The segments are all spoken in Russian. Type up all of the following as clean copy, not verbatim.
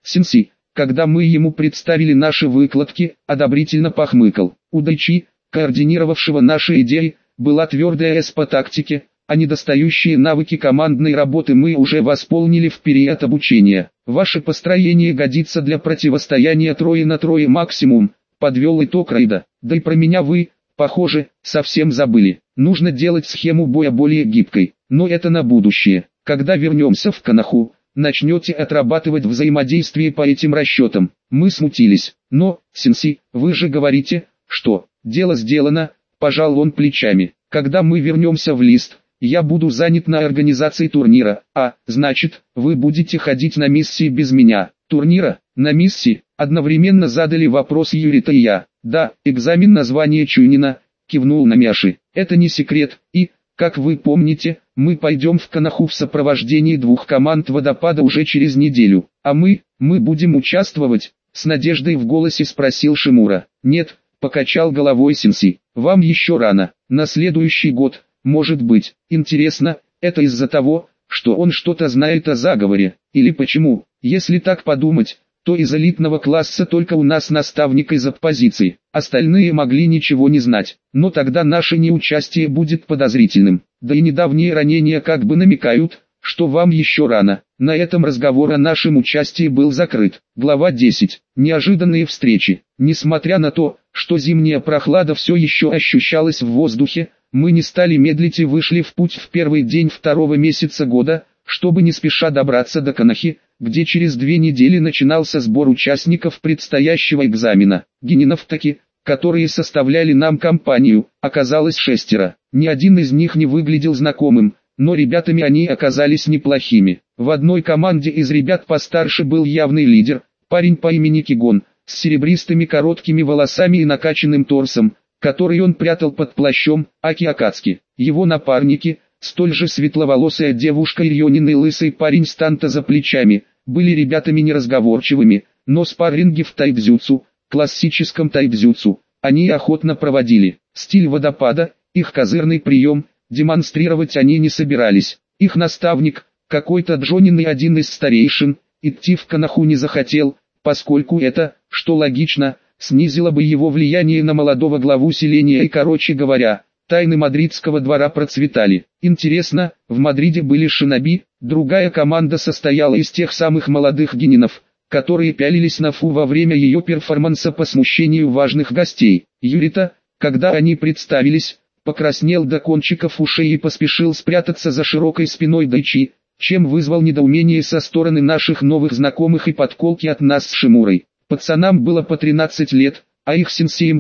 Сенси, когда мы ему представили наши выкладки, одобрительно похмыкал. У Дайчи, координировавшего наши идеи, была твердая эс по тактике, а недостающие навыки командной работы мы уже восполнили в период обучения. Ваше построение годится для противостояния 3 на 3 максимум, подвел итог Рейда. Да и про меня вы, похоже, совсем забыли. Нужно делать схему боя более гибкой, но это на будущее. Когда вернемся в Коноху, начнете отрабатывать взаимодействие по этим расчетам. Мы смутились. Но, Сенси, вы же говорите, что дело сделано, пожал он плечами. Когда мы вернемся в Лист, я буду занят на организации турнира, значит, вы будете ходить на миссии без меня. Турнира, на миссии, одновременно задали вопрос Юрита и я. Да, экзамен на звание Чунина, кивнул Намяши. Это не секрет, и, как вы помните, мы пойдем в Коноху в сопровождении 2 команд водопада уже через неделю. А мы будем участвовать? С надеждой в голосе спросил Шимура. Нет, покачал головой Сенси. Вам еще рано, на следующий год. Может быть. Интересно, это из-за того, что он что-то знает о заговоре, или почему? Если так подумать, то из элитного класса только у нас наставник из оппозиции, остальные могли ничего не знать, но тогда наше неучастие будет подозрительным. Да и недавние ранения как бы намекают, что вам еще рано. На этом разговор о нашем участии был закрыт. Глава 10. Неожиданные встречи. Несмотря на то, что зимняя прохлада все еще ощущалась в воздухе, мы не стали медлить и вышли в путь в первый день 2-го месяца года, чтобы не спеша добраться до Конохи, где через 2 недели начинался сбор участников предстоящего экзамена. Генинов таки, которые составляли нам компанию, оказалось 6. Ни один из них не выглядел знакомым, но ребятами они оказались неплохими. В одной команде из ребят постарше был явный лидер, парень по имени Кигон, с серебристыми короткими волосами и накачанным торсом, который он прятал под плащом, Аки Акацки. Его напарники, столь же светловолосая девушка и Рьонин и лысый парень с танта за плечами, были ребятами неразговорчивыми, но спарринги в тайцзюцу, классическом тайцзюцу, они охотно проводили. Стиль водопада, их козырный прием, демонстрировать они не собирались. Их наставник, какой-то Джонин и один из старейшин, идти в Коноху не захотел, поскольку это, что логично, снизило бы его влияние на молодого главу селения и, короче говоря, тайны мадридского двора процветали. Интересно, в Мадриде были шиноби, другая команда состояла из тех самых молодых генинов, которые пялились на Фу во время ее перформанса по смущению важных гостей. Юрита, когда они представились, покраснел до кончиков ушей и поспешил спрятаться за широкой спиной Дайчи, чем вызвал недоумение со стороны наших новых знакомых и подколки от нас с Шимурой. Пацанам было по 13 лет, а их сенсеем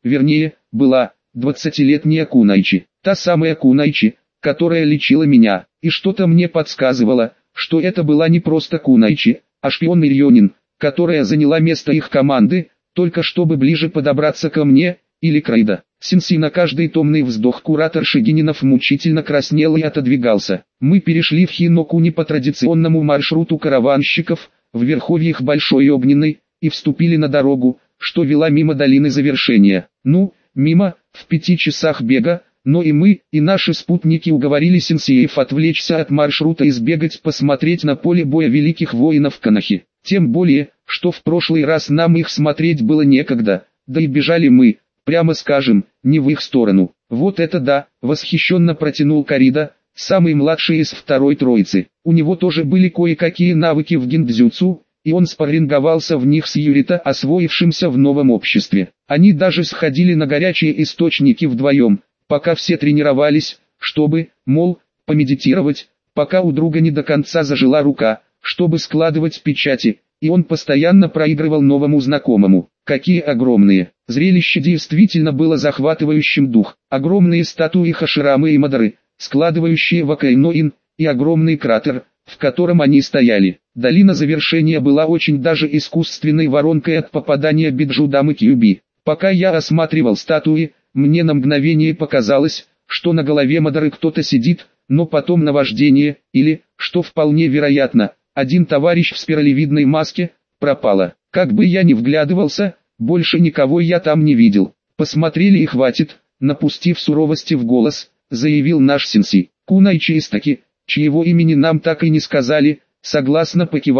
была 20-летняя Кунайчи. Та самая Кунайчи, которая лечила меня, и что-то мне подсказывало, что это была не просто Кунайчи, а шпион Рьонин, которая заняла место их команды, только чтобы ближе подобраться ко мне, или к Рейда. Сенси на каждый томный вздох куратор Шигининов мучительно краснел и отодвигался. Мы перешли в Хинокуни по традиционному маршруту караванщиков, в верховьях Большой Огненной, и вступили на дорогу, что вела мимо долины завершения. Мимо, в 5 часах бега, но и мы, и наши спутники уговорили сенсеев отвлечься от маршрута и сбегать посмотреть на поле боя великих воинов Конохи. Тем более, что в прошлый раз нам их смотреть было некогда, да и бежали мы, прямо скажем, не в их сторону. Вот это да, восхищенно протянул Карида, самый младший из второй троицы. У него тоже были кое-какие навыки в гиндзюцу, и он спарринговался в них с Юрита, освоившимся в новом обществе. Они даже сходили на горячие источники вдвоем, пока все тренировались, чтобы, мол, помедитировать, пока у друга не до конца зажила рука, чтобы складывать печати, и он постоянно проигрывал новому знакомому. Какие огромные! Зрелище действительно было захватывающим дух. Огромные статуи Хаширамы и Мадары, складывающие Вакайноин, и огромный кратер, в котором они стояли. Долина завершения была очень даже искусственной воронкой от попадания Биджудам и Кьюби. Пока я осматривал статуи, мне на мгновение показалось, что на голове Мадары кто-то сидит, но потом наваждение, или, что вполне вероятно, один товарищ в спиралевидной маске, пропало. Как бы я ни вглядывался, больше никого я там не видел. Посмотрели и хватит, напустив суровости в голос, заявил наш сенси. Кунайчи Истаки, чьего имени нам так и не сказали, согласно покивала,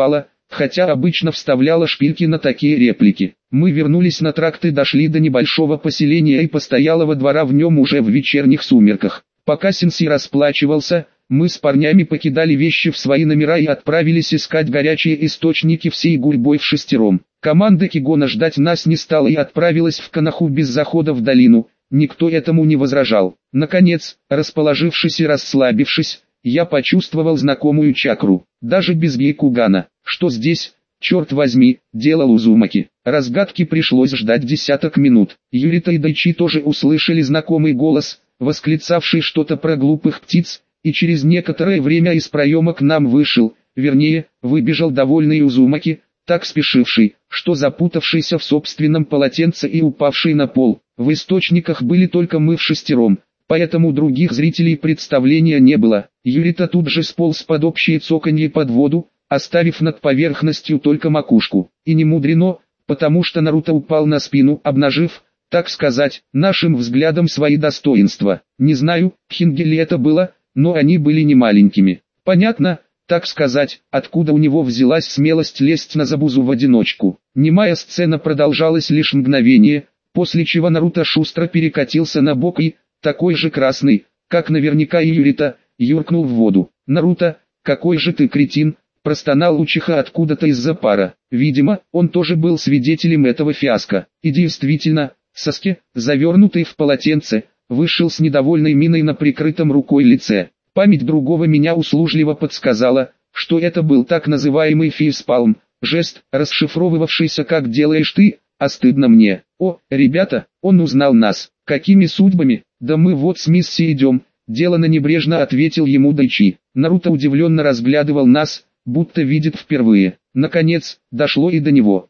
хотя обычно вставляла шпильки на такие реплики. Мы вернулись на тракт и дошли до небольшого поселения и постоялого двора в нем уже в вечерних сумерках. Пока Сенси расплачивался, мы с парнями покидали вещи в свои номера и отправились искать горячие источники всей гурьбой вшестером. Команда Кигона ждать нас не стала и отправилась в Коноху без захода в долину, никто этому не возражал. Наконец, расположившись и расслабившись, я почувствовал знакомую чакру, даже без Бейкугана. Что здесь, черт возьми, делал Узумаки? Разгадки пришлось ждать десяток минут. Юрита и Дайчи тоже услышали знакомый голос, восклицавший что-то про глупых птиц, и через некоторое время из проема к нам вышел, вернее, выбежал довольный Узумаки, так спешивший, что запутавшийся в собственном полотенце и упавший на пол. В источниках были только мы вшестером, поэтому других зрителей представления не было. Юрита тут же сполз под общее цоканье под воду, оставив над поверхностью только макушку. И не мудрено, потому что Наруто упал на спину, обнажив, так сказать, нашим взглядом свои достоинства. Не знаю, хинги ли это было, но они были не маленькими. Понятно, так сказать, откуда у него взялась смелость лезть на Забузу в одиночку. Немая сцена продолжалась лишь мгновение, после чего Наруто шустро перекатился на бок и, такой же красный, как наверняка и Юрита, юркнул в воду. «Наруто, какой же ты кретин!» – простонал Учиха откуда-то из-за пара. Видимо, он тоже был свидетелем этого фиаско. И действительно, Саске, завернутый в полотенце, вышел с недовольной миной на прикрытом рукой лице. Память другого меня услужливо подсказала, что это был так называемый фейспалм, жест, расшифровывавшийся как «делаешь ты, а стыдно мне». «О, ребята, он узнал нас. Какими судьбами? Да мы вот с Мисси идем», — делано небрежно ответил ему Дайчи. Наруто удивленно разглядывал нас, будто видит впервые. Наконец, дошло и до него.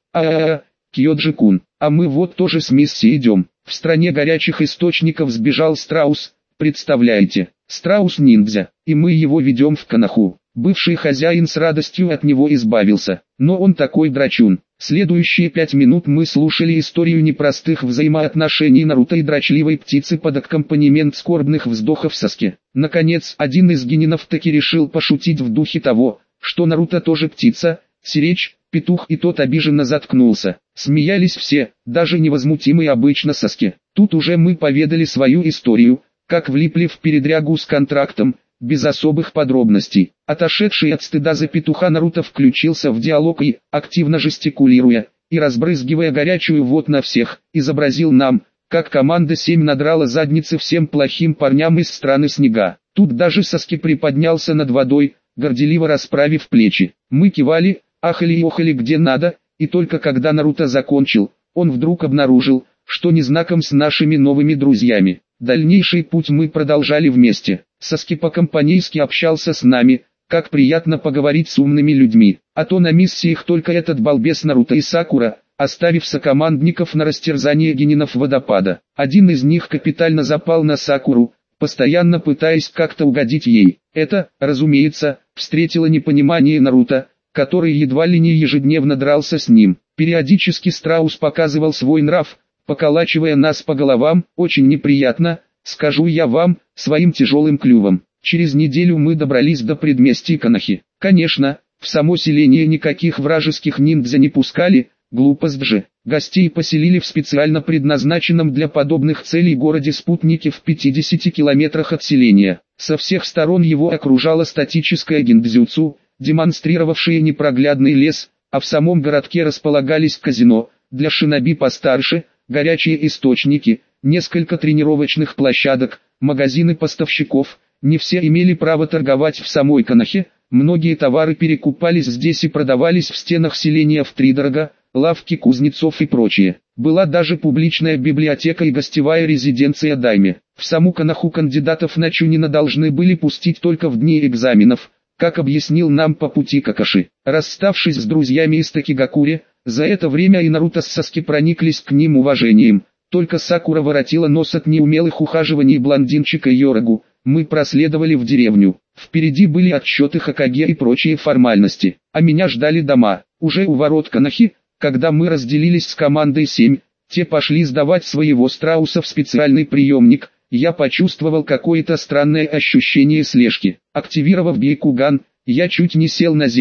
Кьёджи-кун, а мы вот тоже с Мисси идем. В стране горячих источников сбежал страус, представляете? Страус-ниндзя, и мы его ведем в Коноху. Бывший хозяин с радостью от него избавился, но он такой драчун. Следующие 5 минут мы слушали историю непростых взаимоотношений Наруто и дрочливой птицы под аккомпанемент скорбных вздохов Саске. Наконец, один из генинов таки решил пошутить в духе того, что Наруто тоже птица, сиречь, петух, и тот обиженно заткнулся. Смеялись все, даже невозмутимый обычно Саске. Тут уже мы поведали свою историю, как влипли в передрягу с контрактом, без особых подробностей. Отошедший от стыда за петуха Наруто включился в диалог и, активно жестикулируя, и разбрызгивая горячую воду на всех, изобразил нам, как команда 7 надрала задницы всем плохим парням из страны снега. Тут даже Саске приподнялся над водой, горделиво расправив плечи. Мы кивали, ахали и охали где надо, и только когда Наруто закончил, он вдруг обнаружил, что не знаком с нашими новыми друзьями. Дальнейший путь мы продолжали вместе. Саске по-компанейски общался с нами, как приятно поговорить с умными людьми. А то на миссиях только этот балбес Наруто и Сакура, оставив сокомандников на растерзание генинов водопада. Один из них капитально запал на Сакуру, постоянно пытаясь как-то угодить ей. Это, разумеется, встретило непонимание Наруто, который едва ли не ежедневно дрался с ним. Периодически страус показывал свой нрав, поколачивая нас по головам, очень неприятно, скажу я вам, своим тяжелым клювом. Через неделю мы добрались до предместья Конохи. Конечно, в само селение никаких вражеских ниндзя не пускали, глупость же. Гостей поселили в специально предназначенном для подобных целей городе-спутнике в 50 километрах от селения. Со всех сторон его окружала статическая гиндзюцу, демонстрировавшая непроглядный лес, а в самом городке располагались казино, для шиноби постарше, горячие источники, несколько тренировочных площадок, магазины поставщиков. Не все имели право торговать в самой Конохе, многие товары перекупались здесь и продавались в стенах селения втридорога, лавки кузнецов и прочее. Была даже публичная библиотека и гостевая резиденция дайме. В саму Коноху кандидатов на чунина должны были пустить только в дни экзаменов, как объяснил нам по пути Какаши. Расставшись с друзьями из Токигакури, за это время и Наруто с Саске прониклись к ним уважением. Только Сакура воротила нос от неумелых ухаживаний блондинчика Йорагу. Мы проследовали в деревню. Впереди были отсчеты Хокаге и прочие формальности. А меня ждали дома. Уже у ворот Конохи, когда мы разделились с командой 7, те пошли сдавать своего страуса в специальный приемник. Я почувствовал какое-то странное ощущение слежки. Активировав Бейкуган, я чуть не сел на землю.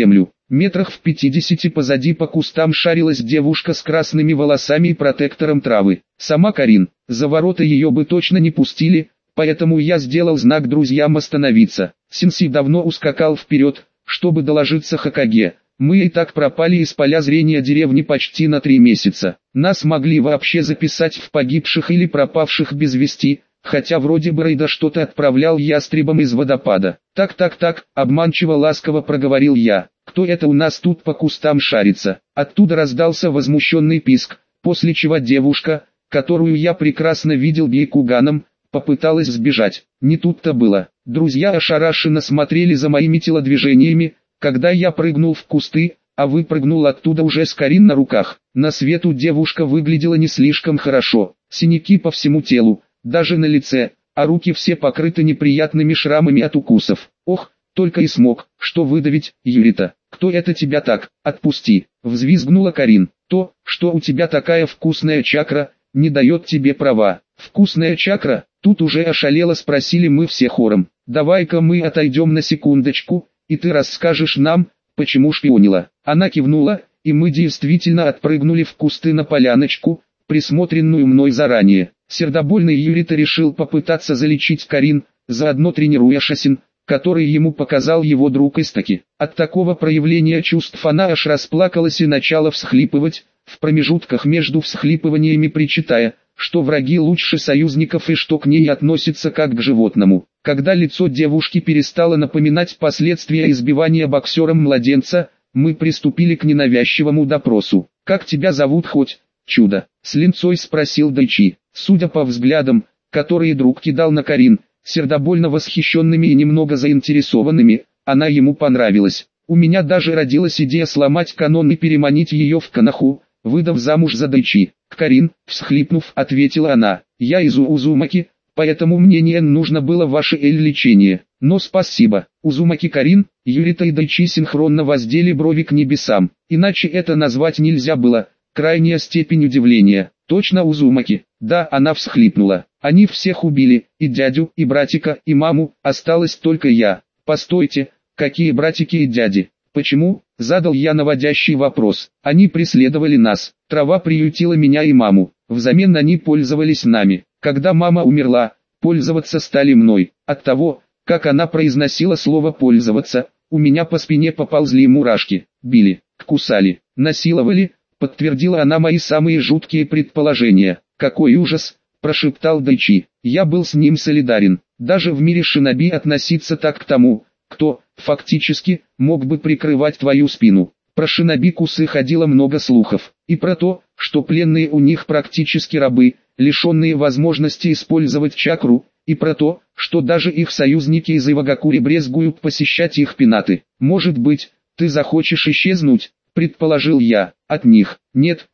Метрах в 50 позади по кустам шарилась девушка с красными волосами и протектором травы. Сама Карин, за ворота ее бы точно не пустили, поэтому я сделал знак друзьям остановиться. Синси давно ускакал вперед, чтобы доложиться Хокаге. Мы и так пропали из поля зрения деревни почти на 3 месяца. Нас могли вообще записать в погибших или пропавших без вести, хотя вроде бы Рейда что-то отправлял ястребам из водопада. Так, обманчиво ласково проговорил я. Кто это у нас тут по кустам шарится? Оттуда раздался возмущенный писк, после чего девушка, которую я прекрасно видел бейкуганом, попыталась сбежать. Не тут-то было. Друзья ошарашенно смотрели за моими телодвижениями, когда я прыгнул в кусты, а выпрыгнул оттуда уже с Карин на руках. На свету девушка выглядела не слишком хорошо. Синяки по всему телу, даже на лице, а руки все покрыты неприятными шрамами от укусов. Ох, только и смог, что выдавить: Юрита, кто это тебя так? Отпусти, взвизгнула Карин. То, что у тебя такая вкусная чакра, не дает тебе права. Вкусная чакра? Тут уже ошалело спросили мы все хором. Давай-ка мы отойдем на секундочку, и ты расскажешь нам, почему шпионила. Она кивнула, и мы действительно отпрыгнули в кусты на поляночку, присмотренную мной заранее. Сердобольный Юрита решил попытаться залечить Карин, заодно тренируя шасин, который ему показал его друг Истаки. От такого проявления чувств она аж расплакалась и начала всхлипывать, в промежутках между всхлипываниями причитая, что враги лучше союзников и что к ней относятся как к животному. Когда лицо девушки перестало напоминать последствия избивания боксером младенца, мы приступили к ненавязчивому допросу. «Как тебя зовут хоть, чудо?» — с линцой спросил Дайчи. Судя по взглядам, которые друг кидал на Карин, сердобольно восхищенными и немного заинтересованными, она ему понравилась. У меня даже родилась идея сломать канон и переманить ее в Канаху, выдав замуж за Дайчи. Карин, всхлипнув, ответила она: «Я из Узумаки, поэтому мне не нужно было ваше лечение. Но спасибо». Узумаки Карин, Юрита и Дайчи синхронно воздели брови к небесам. Иначе это назвать нельзя было. Крайняя степень удивления. Точно Узумаки? Да, она всхлипнула. Они всех убили, и дядю, и братика, и маму, осталась только я. Постойте, какие братики и дяди? Почему? Задал я наводящий вопрос. Они преследовали нас. Трава приютила меня и маму. Взамен они пользовались нами. Когда мама умерла, пользоваться стали мной. От того, как она произносила слово «пользоваться», у меня по спине поползли мурашки. Били, кусали, насиловали, подтвердила она мои самые жуткие предположения. «Какой ужас!» – прошептал Дайчи. «Я был с ним солидарен. Даже в мире шиноби относиться так к тому, кто, фактически, мог бы прикрывать твою спину». Про шиноби-кусы ходило много слухов. И про то, что пленные у них практически рабы, лишенные возможности использовать чакру, и про то, что даже их союзники из Ивагакури брезгуют посещать их пенаты. «Может быть, ты захочешь исчезнуть?» – предположил я. «От них?» «Нет,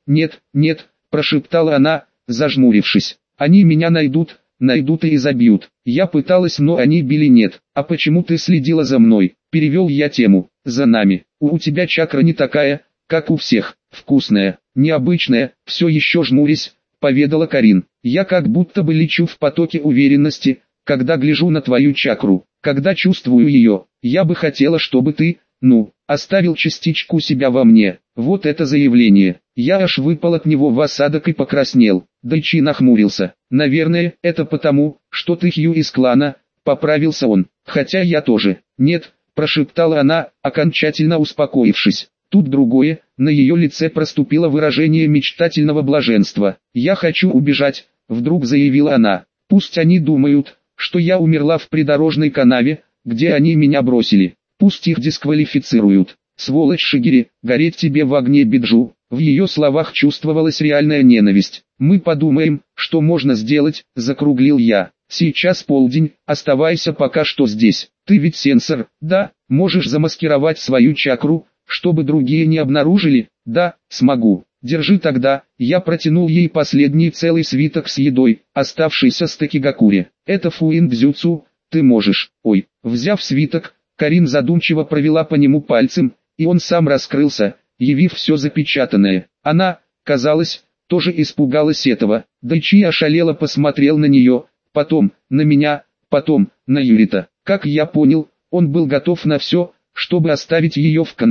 – прошептала она, зажмурившись. «Они меня найдут и забьют». Я пыталась, но они били. «Нет». «А почему ты следила за мной?» Перевел я тему. «За нами. У тебя чакра не такая, как у всех. Вкусная, необычная», все еще жмурясь, поведала Карин. «Я как будто бы лечу в потоке уверенности, когда гляжу на твою чакру. Когда чувствую ее, я бы хотела, чтобы ты, оставил частичку себя во мне». Вот это заявление. Я аж выпал от него в осадок и покраснел. Дайчи нахмурился. «Наверное, это потому, что ты Хью из клана», — поправился он. «Хотя я тоже». «Нет», — прошептала она, окончательно успокоившись. Тут другое, на ее лице проступило выражение мечтательного блаженства. «Я хочу убежать», — вдруг заявила она. «Пусть они думают, что я умерла в придорожной канаве, где они меня бросили. Пусть их дисквалифицируют. Сволочь Шигири, гореть тебе в огне Биджу». В ее словах чувствовалась реальная ненависть. «Мы подумаем, что можно сделать», — закруглил я. «Сейчас полдень, оставайся пока что здесь. Ты ведь сенсор, да? Можешь замаскировать свою чакру, чтобы другие не обнаружили?» «Да, смогу. Держи тогда». Я протянул ей последний целый свиток с едой, оставшийся с Такигакури. «Это фуин-дзюцу, ты можешь». «Ой». Взяв свиток, Карин задумчиво провела по нему пальцем, и он сам раскрылся, явив все запечатанное. Она, казалось, тоже испугалась этого. Дайчи ошалело посмотрел на нее, потом на меня, потом на Юрита. Как я понял, он был готов на все, чтобы оставить ее в Канахе.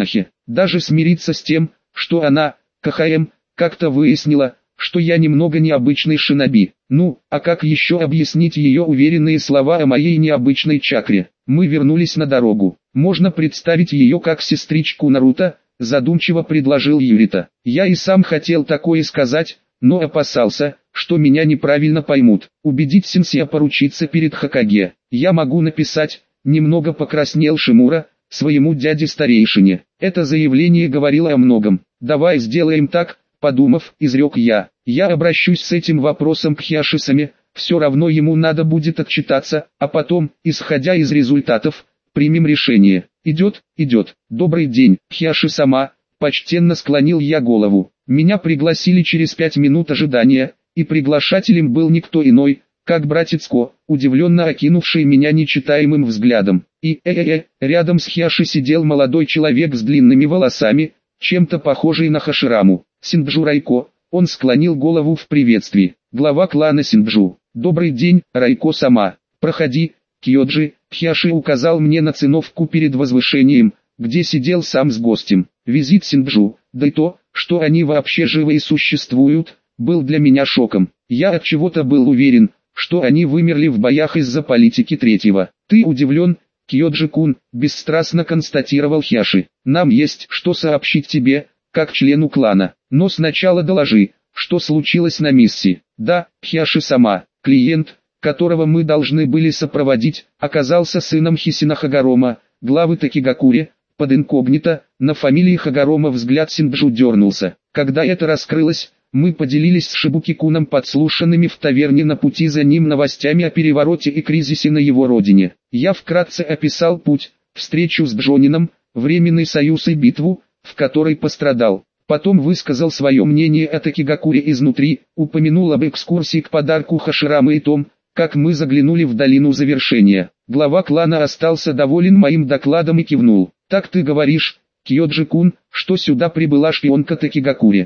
Даже смириться с тем, что она, КХМ, как-то выяснила, что я немного необычный шиноби. Ну, а как еще объяснить ее уверенные слова о моей необычной чакре? Мы вернулись на дорогу. Можно представить ее как сестричку Наруто, задумчиво предложил Юрита. Я и сам хотел такое сказать, но опасался, что меня неправильно поймут. Убедить сенсея поручиться перед Хокаге. Я могу написать, немного покраснел Шимура, своему дяде-старейшине. Это заявление говорило о многом. Давай сделаем так, подумав, изрек я. Я обращусь с этим вопросом к Хиашисаме, все равно ему надо будет отчитаться, а потом, исходя из результатов, примем решение. Идет, идет. Добрый день, Хиаши-сама, почтенно склонил я голову. Меня пригласили через 5 минут ожидания, и приглашателем был никто иной, как братец Ко, удивленно окинувший меня нечитаемым взглядом. И рядом с Хиаши сидел молодой человек с длинными волосами, чем-то похожий на Хашираму. Синджу Райко, он склонил голову в приветствии. Глава клана Синджу. Добрый день, Райко-сама. Проходи, Кьоджи. Хиаши указал мне на циновку перед возвышением, где сидел сам с гостем. Визит Синджу, да и то, что они вообще живы и существуют, был для меня шоком. Я от чего-то был уверен, что они вымерли в боях из-за политики третьего. Ты удивлен, Кьоджи-кун, бесстрастно констатировал Хиаши. Нам есть что сообщить тебе, как члену клана. Но сначала доложи, что случилось на миссии. Да, Хиаши-сама, клиент, которого мы должны были сопроводить, оказался сыном Хисина Хагарома, главы Такигакури. Под инкогнито, на фамилии Хагарома взгляд Синджу дернулся. Когда это раскрылось, мы поделились с Шибуки-куном подслушанными в таверне на пути за ним новостями о перевороте и кризисе на его родине. Я вкратце описал путь, встречу с Джонином, временный союз и битву, в которой пострадал. Потом высказал свое мнение о Такигакуре изнутри, упомянул об экскурсии к подарку Хаширамы и том, как мы заглянули в долину завершения. Глава клана остался доволен моим докладом и кивнул. Так ты говоришь, Кьоджи-кун, что сюда прибыла шпионка Такигакури.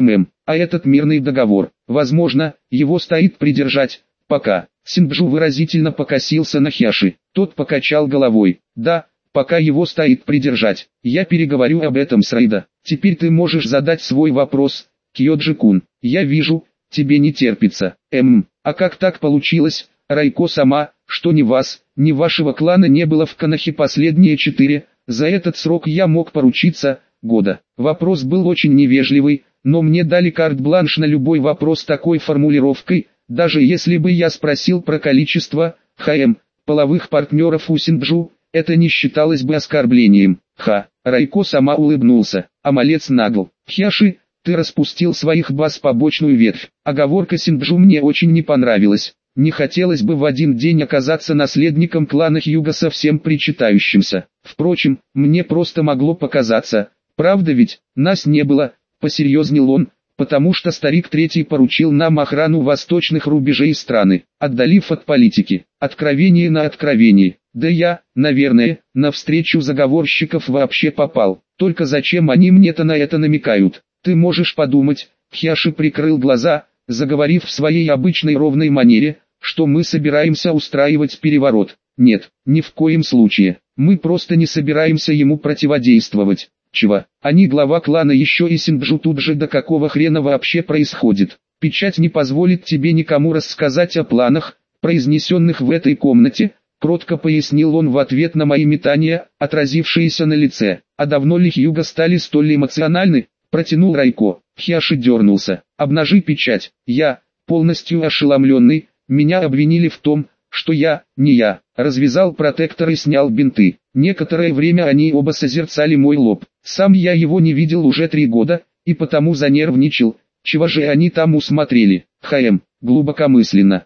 А этот мирный договор, возможно, его стоит придержать, пока. Синджу выразительно покосился на Хиаши. Тот покачал головой. Да, пока его стоит придержать. Я переговорю об этом с Райдо. Теперь ты можешь задать свой вопрос, Кьоджи-кун. Я вижу, тебе не терпится. А как так получилось, Райко-сама, что ни вас, ни вашего клана не было в Конохе последние 4, за этот срок я мог поручиться, года. Вопрос был очень невежливый, но мне дали карт-бланш на любой вопрос такой формулировкой, даже если бы я спросил про количество, половых партнеров у Синджу, это не считалось бы оскорблением. Райко-сама улыбнулся, а малец нагл. Хиаши, ты распустил своих баз побочную ветвь. Оговорка Синджу мне очень не понравилась. Не хотелось бы в один день оказаться наследником клана Хьюга совсем причитающимся. Впрочем, мне просто могло показаться. Правда ведь, нас не было, посерьезнел он, потому что старик третий поручил нам охрану восточных рубежей страны, отдалив от политики. Откровение на откровение. Да я, наверное, на встречу заговорщиков вообще попал. Только зачем они мне-то на это намекают? Ты можешь подумать, Хиаши прикрыл глаза, заговорив в своей обычной ровной манере, что мы собираемся устраивать переворот. Нет, ни в коем случае. Мы просто не собираемся ему противодействовать. Чего? Они глава клана еще и Синджу тут же, до какого хрена вообще происходит? Печать не позволит тебе никому рассказать о планах, произнесенных в этой комнате, кротко пояснил он в ответ на мои метания, отразившиеся на лице. А давно ли Хьюга стали столь эмоциональны? Протянул Райко. Хиаши дернулся. Обнажи печать. Я, полностью ошеломленный, меня обвинили в том, что я, не я, развязал протектор и снял бинты. Некоторое время они оба созерцали мой лоб. Сам я его не видел уже 3 года, и потому занервничал. Чего же они там усмотрели? Глубокомысленно.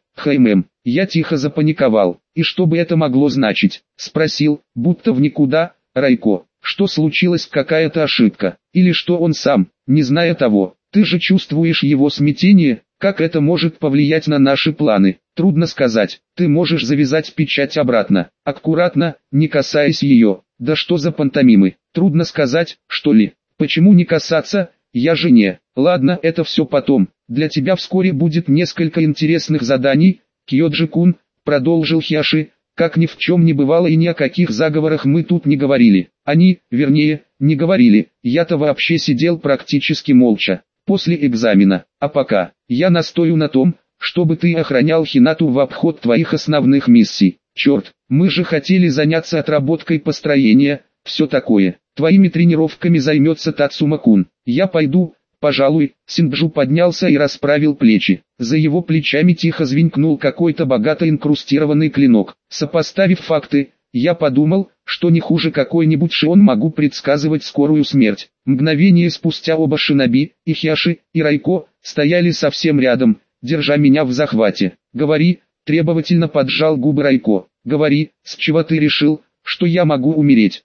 Я тихо запаниковал. И что бы это могло значить? Спросил, будто в никуда, Райко. Что случилось, какая-то ошибка? Или что он сам, не зная того? Ты же чувствуешь его смятение? Как это может повлиять на наши планы? Трудно сказать. Ты можешь завязать печать обратно, аккуратно, не касаясь ее. Да что за пантомимы? Трудно сказать, что ли? Почему не касаться? Я же не. Ладно, это все потом. Для тебя вскоре будет несколько интересных заданий, Кьоджи-кун, продолжил Хиаши. Как ни в чем не бывало и ни о каких заговорах мы тут не говорили. Они, вернее, не говорили, я-то вообще сидел практически молча. После экзамена, а пока, я настою на том, чтобы ты охранял Хинату в обход твоих основных миссий. Черт, мы же хотели заняться отработкой построения, все такое. Твоими тренировками займется Тацума-кун. Я пойду, пожалуй. Синджу поднялся и расправил плечи. За его плечами тихо звенькнул какой-то богато инкрустированный клинок. Сопоставив факты, я подумал, что не хуже какой-нибудь Шион могу предсказывать скорую смерть. Мгновение спустя оба шиноби, и Хиаши, и Райко, стояли совсем рядом, держа меня в захвате. «Говори», — требовательно поджал губы Райко. «Говори, с чего ты решил, что я могу умереть?»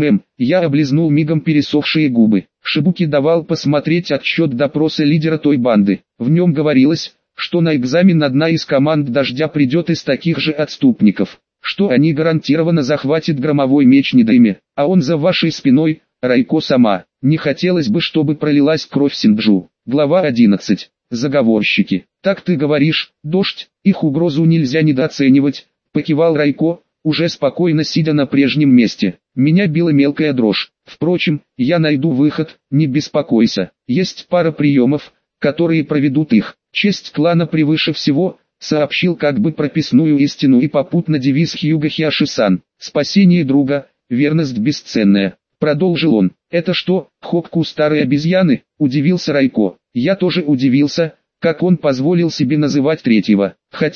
Я облизнул мигом пересохшие губы. Шибуки давал посмотреть отчет допроса лидера той банды. В нем говорилось, что на экзамен одна из команд Дождя придет из таких же отступников, что они гарантированно захватят громовой меч Нидайме, а он за вашей спиной, Райко-сама. Не хотелось бы, чтобы пролилась кровь Синджу. Глава 11. Заговорщики. «Так ты говоришь, Дождь, их угрозу нельзя недооценивать», — покивал Райко, уже спокойно сидя на прежнем месте. Меня била мелкая дрожь. Впрочем, я найду выход, не беспокойся. Есть пара приемов, которые проведут их. Честь клана превыше всего, сообщил как бы прописную истину и попутно девиз Хьюго Хиаши-сан. Спасение друга, верность бесценная. Продолжил он. «Это что, Хокку старой обезьяны?» – удивился Райко. Я тоже удивился, как он позволил себе называть третьего.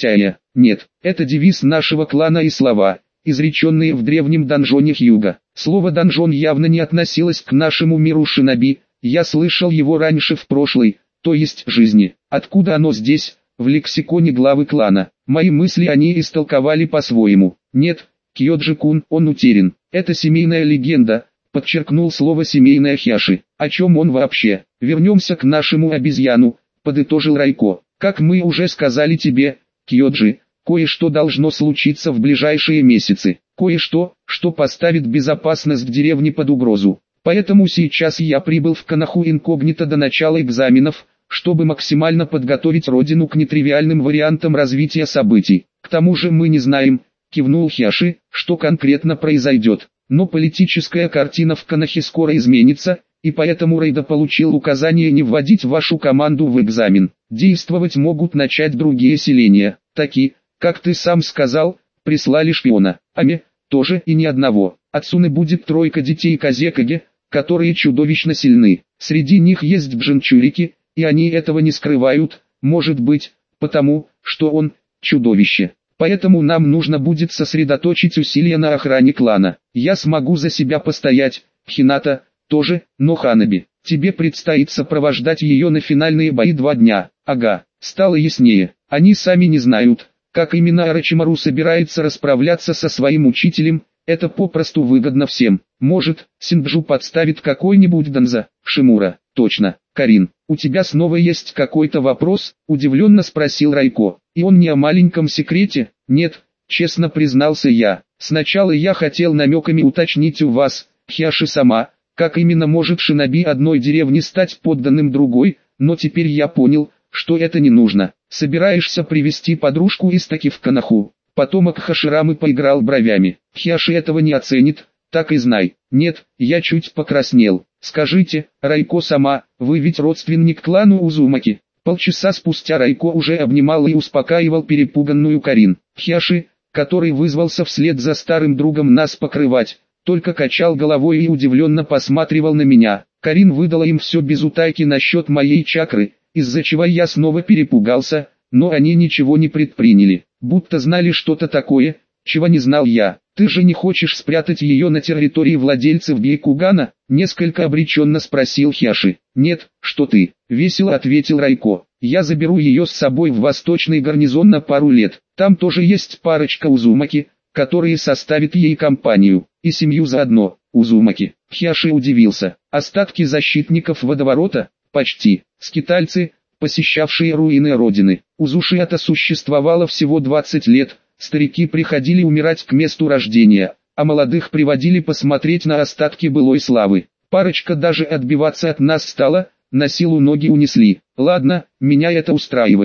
Нет, это девиз нашего клана и слова, изреченные в древнем донжоне Хьюго. Слово «донжон» явно не относилось к нашему миру шиноби, я слышал его раньше в прошлой, то есть жизни. Откуда оно здесь, в лексиконе главы клана? Мои мысли они истолковали по-своему. Нет, Кьёджи-кун, он утерян. Это семейная легенда, подчеркнул слово «семейная» Хиаши. О чем он вообще? Вернемся к нашему обезьяну, подытожил Райко. Как мы уже сказали тебе, Кьёджи, кое-что должно случиться в ближайшие месяцы. Кое-что, что поставит безопасность деревни под угрозу. Поэтому сейчас я прибыл в Коноху инкогнито до начала экзаменов, чтобы максимально подготовить родину к нетривиальным вариантам развития событий. К тому же мы не знаем, кивнул Хиаши, что конкретно произойдет. Но политическая картина в Конохе скоро изменится, и поэтому Рейда получил указание не вводить вашу команду в экзамен. Действовать могут начать другие селения. Такие, как ты сам сказал, прислали шпиона. Аме, тоже и ни одного. От Суны будет 3 детей Казекаге, которые чудовищно сильны. Среди них есть джинчурики, и они этого не скрывают, может быть, потому, что он – чудовище. Поэтому нам нужно будет сосредоточить усилия на охране клана. Я смогу за себя постоять, Хината – тоже, но Ханаби, тебе предстоит сопровождать ее на финальные бои 2 дня. Ага, стало яснее. Они сами не знают, как именно Орочимару собирается расправляться со своим учителем. Это попросту выгодно всем. Может, Синджу подставит какой-нибудь Данза, Шимура. Точно. Карин, у тебя снова есть какой-то вопрос? Удивленно спросил Райко. И он не о маленьком секрете? Нет, честно признался я. Сначала я хотел намеками уточнить у вас, Хиаши-сама, как именно может шиноби одной деревни стать подданным другой, но теперь я понял, что это не нужно. Собираешься привести подружку из Таки в Коноху? Потомок Хаширамы поиграл бровями. Хиаши этого не оценит, так и знай. Нет, я чуть покраснел. Скажите, Райко-сама, вы ведь родственник клану Узумаки? Полчаса спустя Райко уже обнимал и успокаивал перепуганную Карин. Хиаши, который вызвался вслед за старым другом нас покрывать, только качал головой и удивленно посматривал на меня. Карин выдала им все без утайки насчет моей чакры, из-за чего я снова перепугался, но они ничего не предприняли, будто знали что-то такое, чего не знал я. Ты же не хочешь спрятать ее на территории владельцев Бейкугана? Несколько обреченно спросил Хиаши. Нет, что ты, весело ответил Райко. Я заберу ее с собой в восточный гарнизон на пару лет. Там тоже есть парочка Узумаки, которые составят ей компанию, и семью заодно. Узумаки. Хиаши удивился. Остатки защитников водоворота? Почти. Скитальцы, посещавшие руины родины. У Зушиата существовало всего 20 лет, старики приходили умирать к месту рождения, а молодых приводили посмотреть на остатки былой славы. Парочка даже отбиваться от нас стала, на силу ноги унесли. Ладно, меня это устраивает.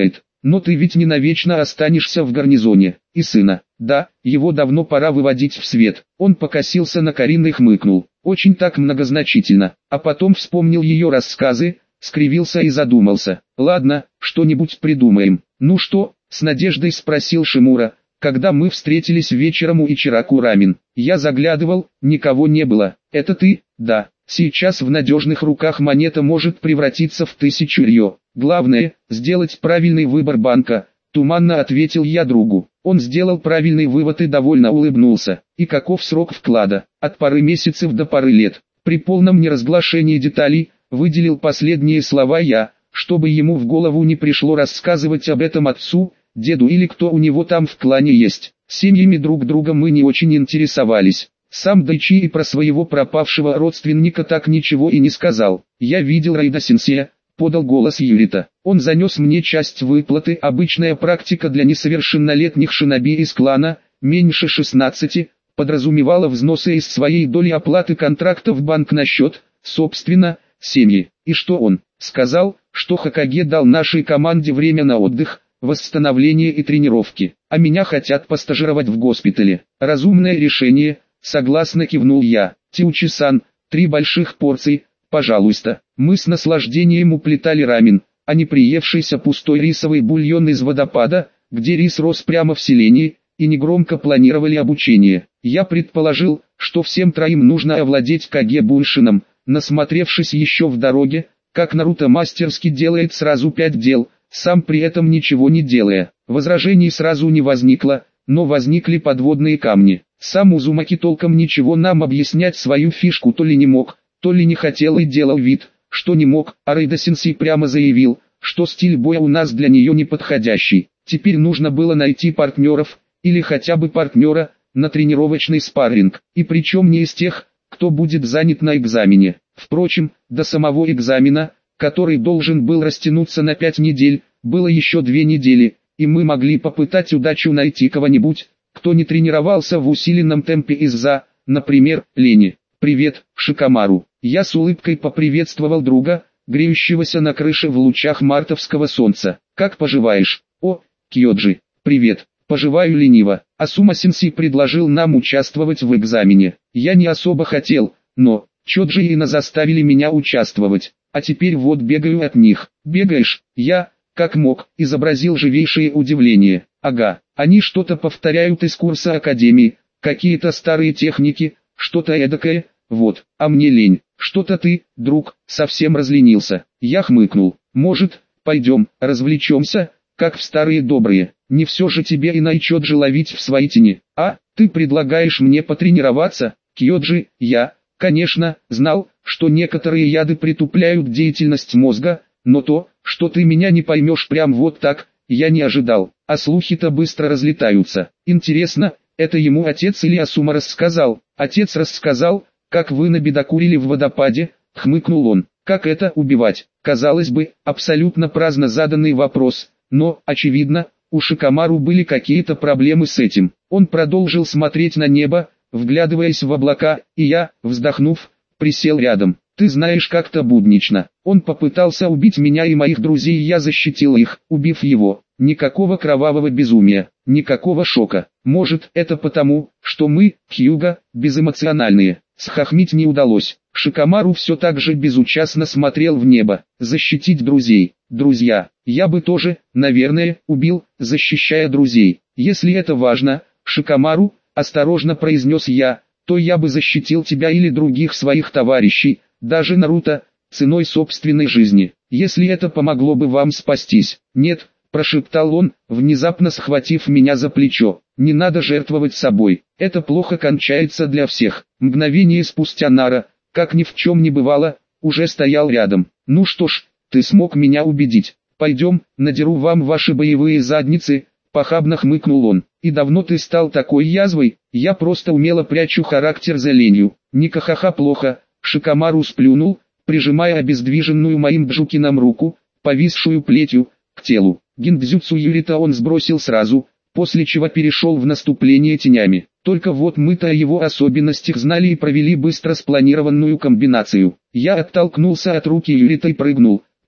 Но ты ведь не навечно останешься в гарнизоне. И сына. Да, его давно пора выводить в свет. Он покосился на Карину и хмыкнул. Очень так многозначительно. А потом вспомнил ее рассказы, скривился и задумался. Ладно, что-нибудь придумаем. Ну что? С надеждой спросил Шимура, когда мы встретились вечером у Ичираку Рамин. Я заглядывал, никого не было. Это ты? Да. Сейчас в надежных руках монета может превратиться в 1000 рьё. Главное, сделать правильный выбор банка, туманно ответил я другу. Он сделал правильный вывод и довольно улыбнулся. И каков срок вклада? От пары месяцев до пары лет. При полном неразглашении деталей, выделил последние слова я, чтобы ему в голову не пришло рассказывать об этом отцу, деду или кто у него там в клане есть. Семьями друг друга мы не очень интересовались. Сам Дайчи и про своего пропавшего родственника так ничего и не сказал. Я видел Райда-сенсея, подал голос Юрита. Он занес мне часть выплаты, обычная практика для несовершеннолетних шиноби из клана, меньше 16, подразумевала взносы из своей доли оплаты контракта в банк на счет, собственно, семьи. И что он? Сказал, что Хокаге дал нашей команде время на отдых, восстановление и тренировки, а меня хотят постажировать в госпитале. Разумное решение, согласно кивнул я. Тиучи-сан, 3 больших порции, пожалуйста. Мы с наслаждением уплетали рамен, а не приевшийся пустой рисовый бульон из водопада, где рис рос прямо в селении, и негромко планировали обучение. Я предположил, что всем троим нужно овладеть каге-буншином, насмотревшись еще в дороге, как Наруто мастерски делает сразу 5 дел, сам при этом ничего не делая. Возражений сразу не возникло, но возникли подводные камни. Сам Узумаки толком ничего нам объяснять свою фишку то ли не мог, то ли не хотел и делал вид, что не мог, а Рейда-сенсей прямо заявил, что стиль боя у нас для нее не подходящий. Теперь нужно было найти партнеров, или хотя бы партнера, на тренировочный спарринг, и причем не из тех, кто будет занят на экзамене. Впрочем, до самого экзамена, который должен был растянуться на 5 недель, было еще 2 недели, и мы могли попытать удачу найти кого-нибудь, кто не тренировался в усиленном темпе из-за, например, лени. «Привет, Шикамару!» Я с улыбкой поприветствовал друга, греющегося на крыше в лучах мартовского солнца. «Как поживаешь?» «О, Кьёджи, привет!» «Поживаю лениво». Асума-сенсей предложил нам участвовать в экзамене. Я не особо хотел, но Чоджи и заставили меня участвовать. А теперь вот бегаю от них. «Бегаешь?» Я, как мог, изобразил живейшее удивление. «Ага, они что-то повторяют из курса академии, какие-то старые техники, что-то эдакое, вот, а мне лень. Что-то ты, друг, совсем разленился». Я хмыкнул. «Может, пойдем, развлечемся, как в старые добрые. Не все же тебе и Найчоджи ловить в своей тени. А, ты предлагаешь мне потренироваться?» Кьёджи, я, конечно, знал, что некоторые яды притупляют деятельность мозга, но то, что ты меня не поймешь прям вот так, я не ожидал. А слухи-то быстро разлетаются. Интересно, это ему отец или Асума рассказал? Отец рассказал, как вы набедокурили в водопаде, хмыкнул он. Как это убивать? Казалось бы, абсолютно праздно заданный вопрос, но, очевидно, у Шикамару были какие-то проблемы с этим. Он продолжил смотреть на небо, вглядываясь в облака, и я, вздохнув, присел рядом. «Ты знаешь, как-то буднично. Он попытался убить меня и моих друзей, и я защитил их, убив его. Никакого кровавого безумия, никакого шока. Может, это потому, что мы, Хьюга, безэмоциональные». Схохмить не удалось. Шикамару все так же безучастно смотрел в небо. «Защитить друзей. Друзья, я бы тоже, наверное, убил, защищая друзей. Если это важно, Шикамару, осторожно произнес я, то я бы защитил тебя или других своих товарищей, даже Наруто, ценой собственной жизни, если это помогло бы вам спастись». «Нет», прошептал он, внезапно схватив меня за плечо, «не надо жертвовать собой, это плохо кончается для всех». Мгновение спустя Нара, как ни в чем не бывало, уже стоял рядом. «Ну что ж, ты смог меня убедить. Пойдем, надеру вам ваши боевые задницы», похабно хмыкнул он. «И давно ты стал такой язвой?» «Я просто умело прячу характер за ленью». «Никахаха плохо», Шикамару сплюнул, прижимая обездвиженную моим Джукином руку, повисшую плетью, к телу. Гиндзюцу Юрита он сбросил сразу, после чего перешел в наступление тенями. Только вот мы-то о его особенностях знали и провели быстро спланированную комбинацию. Я оттолкнулся от руки Юрита и прыгнул,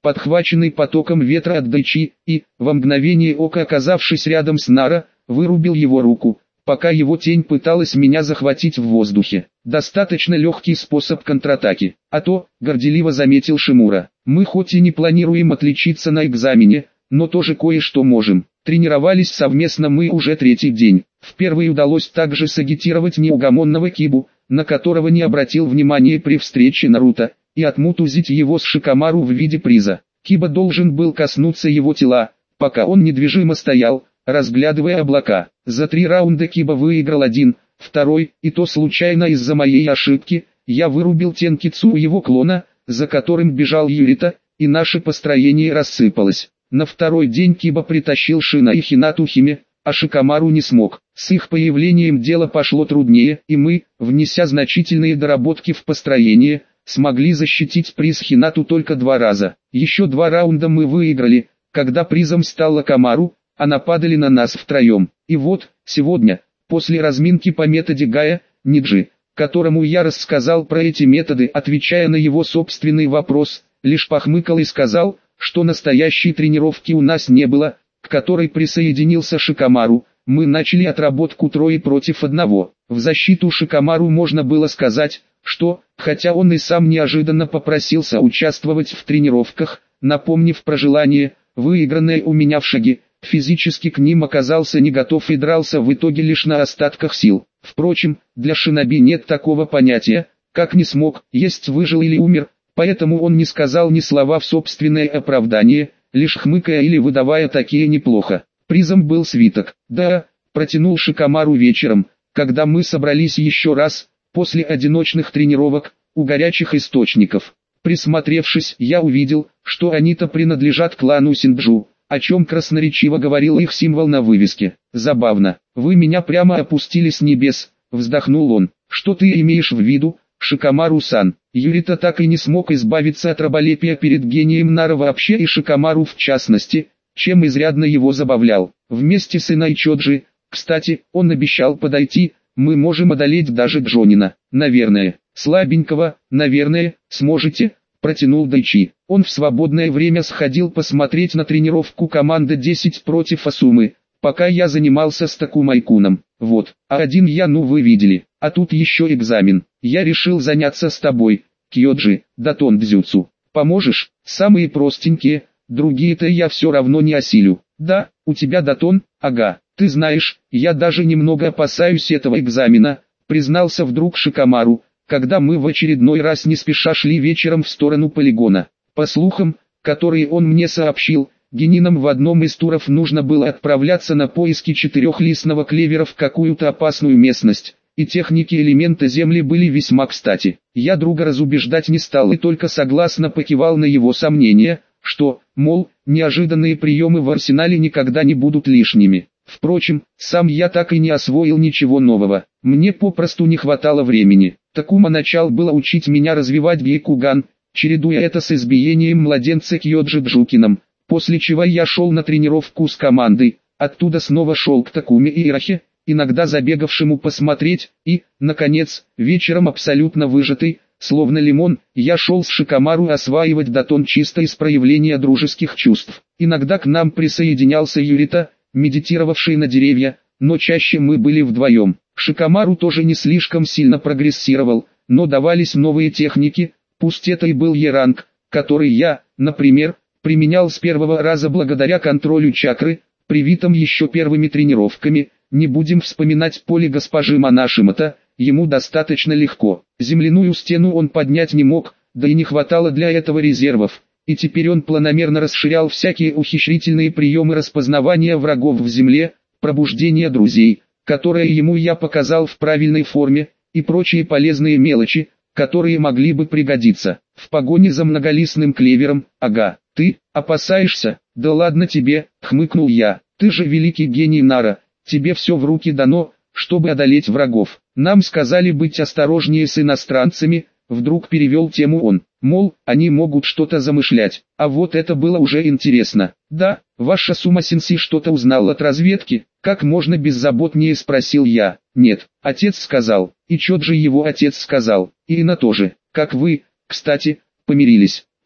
подхваченный потоком ветра от Дайчи, и, во мгновение ока оказавшись рядом с Нара, вырубил его руку, пока его тень пыталась меня захватить в воздухе. Достаточно легкий способ контратаки. А то, горделиво заметил Шимура, мы хоть и не планируем отличиться на экзамене, но тоже кое-что можем. Тренировались совместно мы уже третий день. В первый удалось также сагитировать неугомонного Кибу, на которого не обратил внимания при встрече Наруто, и отмутузить его с Шикамару в виде приза. Киба должен был коснуться его тела, пока он недвижимо стоял, разглядывая облака. За 3 раунда Киба выиграл один, второй, и то случайно из-за моей ошибки. Я вырубил Тенкицу его клона, за которым бежал Юрита, и наше построение рассыпалось. На второй день Киба притащил Шина и Хинату Химе, а Шикамару не смог. С их появлением дело пошло труднее, и мы, внеся значительные доработки в построение, смогли защитить приз Хинату только 2 раза. Еще 2 раунда мы выиграли, когда призом стала Камару, а нападали на нас втроем. И вот, сегодня, после разминки по методе Гая, Ниджи, которому я рассказал про эти методы, отвечая на его собственный вопрос, лишь похмыкал и сказал, что настоящей тренировки у нас не было, к которой присоединился Шикамару. Мы начали отработку 3 против 1. В защиту Шикамару можно было сказать, что, хотя он и сам неожиданно попросился участвовать в тренировках, напомнив про желание, выигранное у меня в шаге, физически к ним оказался не готов и дрался в итоге лишь на остатках сил. Впрочем, для шиноби нет такого понятия, как не смог, есть выжил или умер, поэтому он не сказал ни слова в собственное оправдание, лишь хмыкая или выдавая такие неплохо. Призом был свиток. Да, протянул Шикамару вечером, когда мы собрались еще раз, после одиночных тренировок, у горячих источников. Присмотревшись, я увидел, что они-то принадлежат клану Синджу, о чем красноречиво говорил их символ на вывеске. Забавно, вы меня прямо опустили с небес, вздохнул он. Что ты имеешь в виду, Шикамару-сан? Юрита так и не смог избавиться от раболепия перед гением Нара вообще и Шикамару в частности, чем изрядно его забавлял. Вместе с Инай Чоджи, кстати, он обещал подойти, мы можем одолеть даже Джонина. Наверное, слабенького, наверное, сможете, протянул Дайчи. Он в свободное время сходил посмотреть на тренировку команды 10 против Асумы, пока я занимался с Такумай-куном. Вот, а один я, ну вы видели, а тут еще экзамен. Я решил заняться с тобой, Кьоджи, датон дзюцу. Поможешь? Самые простенькие, другие-то я все равно не осилю. Да, у тебя датон? Ага. Ты знаешь, я даже немного опасаюсь этого экзамена, признался вдруг Шикамару, когда мы в очередной раз не спеша шли вечером в сторону полигона. По слухам, которые он мне сообщил, генинам в одном из туров нужно было отправляться на поиски 4-листного клевера в какую-то опасную местность, и техники элемента земли были весьма кстати. Я друга разубеждать не стал и только согласно покивал на его сомнения, что, мол, неожиданные приемы в арсенале никогда не будут лишними. Впрочем, сам я так и не освоил ничего нового, мне попросту не хватало времени. Такума начал было учить меня развивать Гейкуган, чередуя это с избиением младенца Кьоджи Джукином, после чего я шел на тренировку с командой, оттуда снова шел к Такуме и Ирахе, иногда забегавшему посмотреть, и, наконец, вечером абсолютно выжатый, словно лимон, я шел с Шикамару осваивать датон чисто из проявления дружеских чувств. Иногда к нам присоединялся Юрита, медитировавший на деревья, но чаще мы были вдвоем. Шикамару тоже не слишком сильно прогрессировал, но давались новые техники, пусть это и был Е-ранг, который я, например, применял с первого раза благодаря контролю чакры, привитым еще первыми тренировками. Не будем вспоминать поле госпожи Монашимото, ему достаточно легко. Земляную стену он поднять не мог, да и не хватало для этого резервов, и теперь он планомерно расширял всякие ухищрительные приемы распознавания врагов в земле, пробуждения друзей, которые ему я показал в правильной форме, и прочие полезные мелочи, которые могли бы пригодиться. В погоне за многолистным клевером. Ага, ты опасаешься? Да ладно тебе, хмыкнул я, ты же великий гений Нара. Тебе все в руки дано, чтобы одолеть врагов. Нам сказали быть осторожнее с иностранцами, вдруг перевел тему он. Мол, они могут что-то замышлять. А вот это было уже интересно. Да, ваша Сума-сенсей что-то узнал от разведки? Как можно беззаботнее спросил я. Нет, отец сказал. И Чоджи его отец сказал. И Ина тоже. Как вы, кстати, помирились.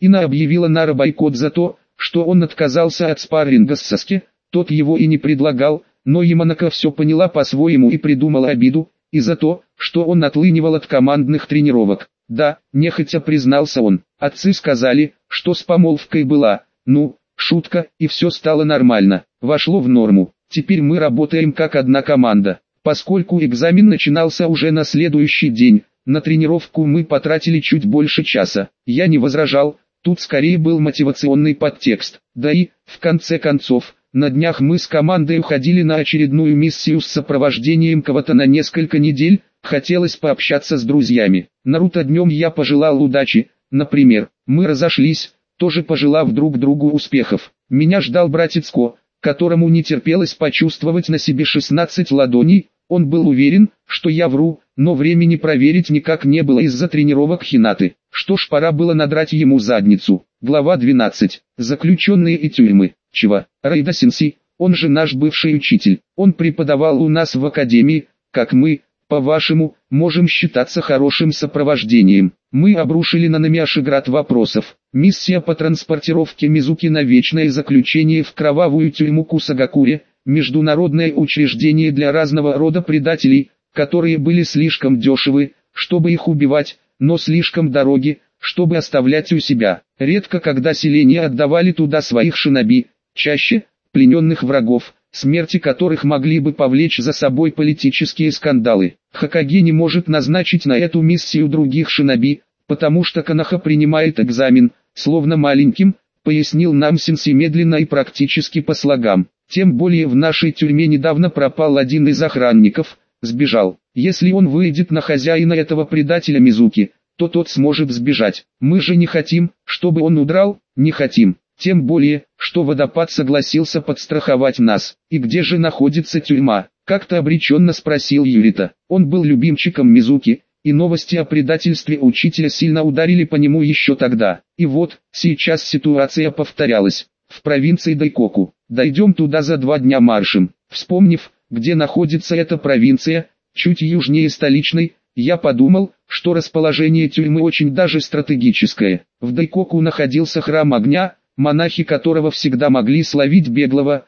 Ина объявила Нара бойкот за то, что он отказался от спарринга с Саске, тот его и не предлагал, но Яманака все поняла по-своему и придумала обиду, и за то, что он отлынивал от командных тренировок. Да, нехотя признался он, отцы сказали, что с помолвкой была, шутка, и все стало нормально, вошло в норму. Теперь мы работаем как одна команда. Поскольку экзамен начинался уже на следующий день, на тренировку мы потратили чуть больше часа. Я не возражал, тут скорее был мотивационный подтекст. Да и, в конце концов, на днях мы с командой уходили на очередную миссию с сопровождением кого-то на несколько недель, хотелось пообщаться с друзьями. Наруто днем я пожелал удачи, например, мы разошлись, тоже пожелав друг другу успехов. Меня ждал братец Ко, которому не терпелось почувствовать на себе 16 ладоней, он был уверен, что я вру, но времени проверить никак не было из-за тренировок Хинаты. Что ж, пора было надрать ему задницу. Глава 12. Заключенные и тюрьмы. Чего? Рейда Сенси, он же наш бывший учитель, он преподавал у нас в академии, как мы, по-вашему, можем считаться хорошим сопровождением. Мы обрушили на Намиаши-град вопросов. Миссия по транспортировке Мизуки на вечное заключение в кровавую тюрьму Кусагакуре, международное учреждение для разного рода предателей, которые были слишком дешевы, чтобы их убивать, но слишком дороги, чтобы оставлять у себя. Редко когда селения отдавали туда своих шиноби, чаще плененных врагов, смерти которых могли бы повлечь за собой политические скандалы. Хокаге не может назначить на эту миссию других шиноби, потому что Коноха принимает экзамен, словно маленьким, пояснил нам Сенси медленно и практически по слогам. Тем более в нашей тюрьме недавно пропал один из охранников, сбежал. Если он выйдет на хозяина этого предателя Мизуки, то тот сможет сбежать. Мы же не хотим, чтобы он удрал, не хотим. Тем более, что водопад согласился подстраховать нас. И где же находится тюрьма? Как-то обреченно спросил Юрита. Он был любимчиком Мизуки, и новости о предательстве учителя сильно ударили по нему еще тогда. И вот, сейчас ситуация повторялась. В провинции Дайкоку. Дойдем туда за 2 дня маршем. Вспомнив, где находится эта провинция, чуть южнее столичной, я подумал, что расположение тюрьмы очень даже стратегическое. В Дайкоку находился храм огня, монахи которого всегда могли словить беглого,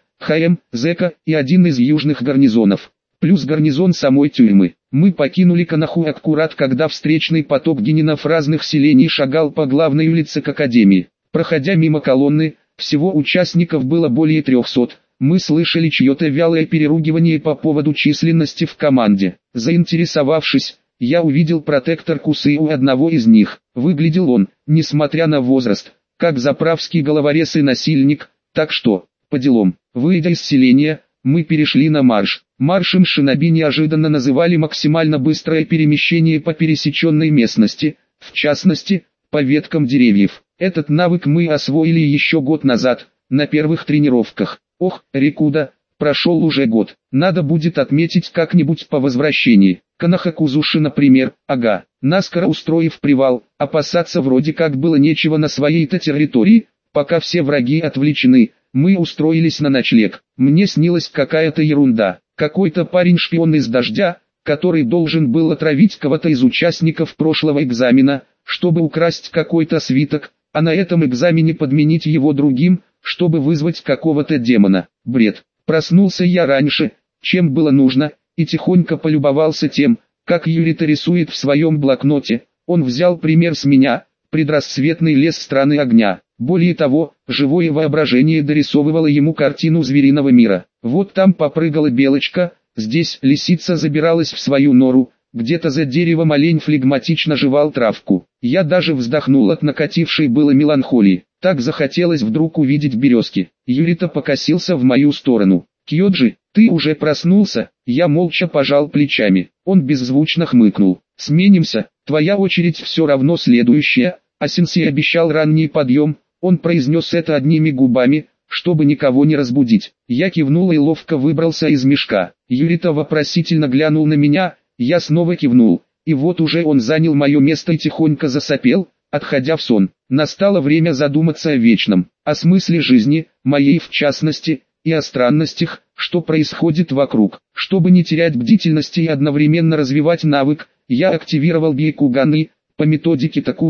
зэка и один из южных гарнизонов, плюс гарнизон самой тюрьмы. Мы покинули Коноху аккурат, когда встречный поток генинов разных селений шагал по главной улице к академии. Проходя мимо колонны, всего участников было более 300, мы слышали чье-то вялое переругивание по поводу численности в команде. Заинтересовавшись, я увидел протектор Кусы у одного из них. Выглядел он, несмотря на возраст, как заправский головорез и насильник, так что, по делам. Выйдя из селения, мы перешли на марш. Маршем шиноби неожиданно называли максимально быстрое перемещение по пересеченной местности, в частности, по веткам деревьев. Этот навык мы освоили еще год назад, на первых тренировках. Ох, Рикуда, прошел уже год, надо будет отметить как-нибудь по возвращении. Канахакузуши, например, ага, наскоро устроив привал, опасаться вроде как было нечего на своей-то территории, пока все враги отвлечены, мы устроились на ночлег. Мне снилась какая-то ерунда, какой-то парень-шпион из дождя, который должен был отравить кого-то из участников прошлого экзамена, чтобы украсть какой-то свиток, а на этом экзамене подменить его другим, чтобы вызвать какого-то демона. Бред. Проснулся я раньше, чем было нужно, и тихонько полюбовался тем, как Юрита рисует в своем блокноте. Он взял пример с меня, предрассветный лес страны огня. Более того, живое воображение дорисовывало ему картину звериного мира. Вот там попрыгала белочка, здесь лисица забиралась в свою нору, где-то за деревом олень флегматично жевал травку. Я даже вздохнул от накатившей было меланхолии. Так захотелось вдруг увидеть березки. Юрита покосился в мою сторону. «Кьёджи, ты уже проснулся?» Я молча пожал плечами. Он беззвучно хмыкнул. «Сменимся, твоя очередь все равно следующая», а Сенсей обещал ранний подъем. Он произнес это одними губами, чтобы никого не разбудить. Я кивнул и ловко выбрался из мешка. Юрита вопросительно глянул на меня, я снова кивнул. И вот уже он занял мое место и тихонько засопел, отходя в сон. Настало время задуматься о вечном, о смысле жизни, моей в частности, и о странностях, что происходит вокруг. Чтобы не терять бдительности и одновременно развивать навык, я активировал Бейкуганы, по методике Такумы.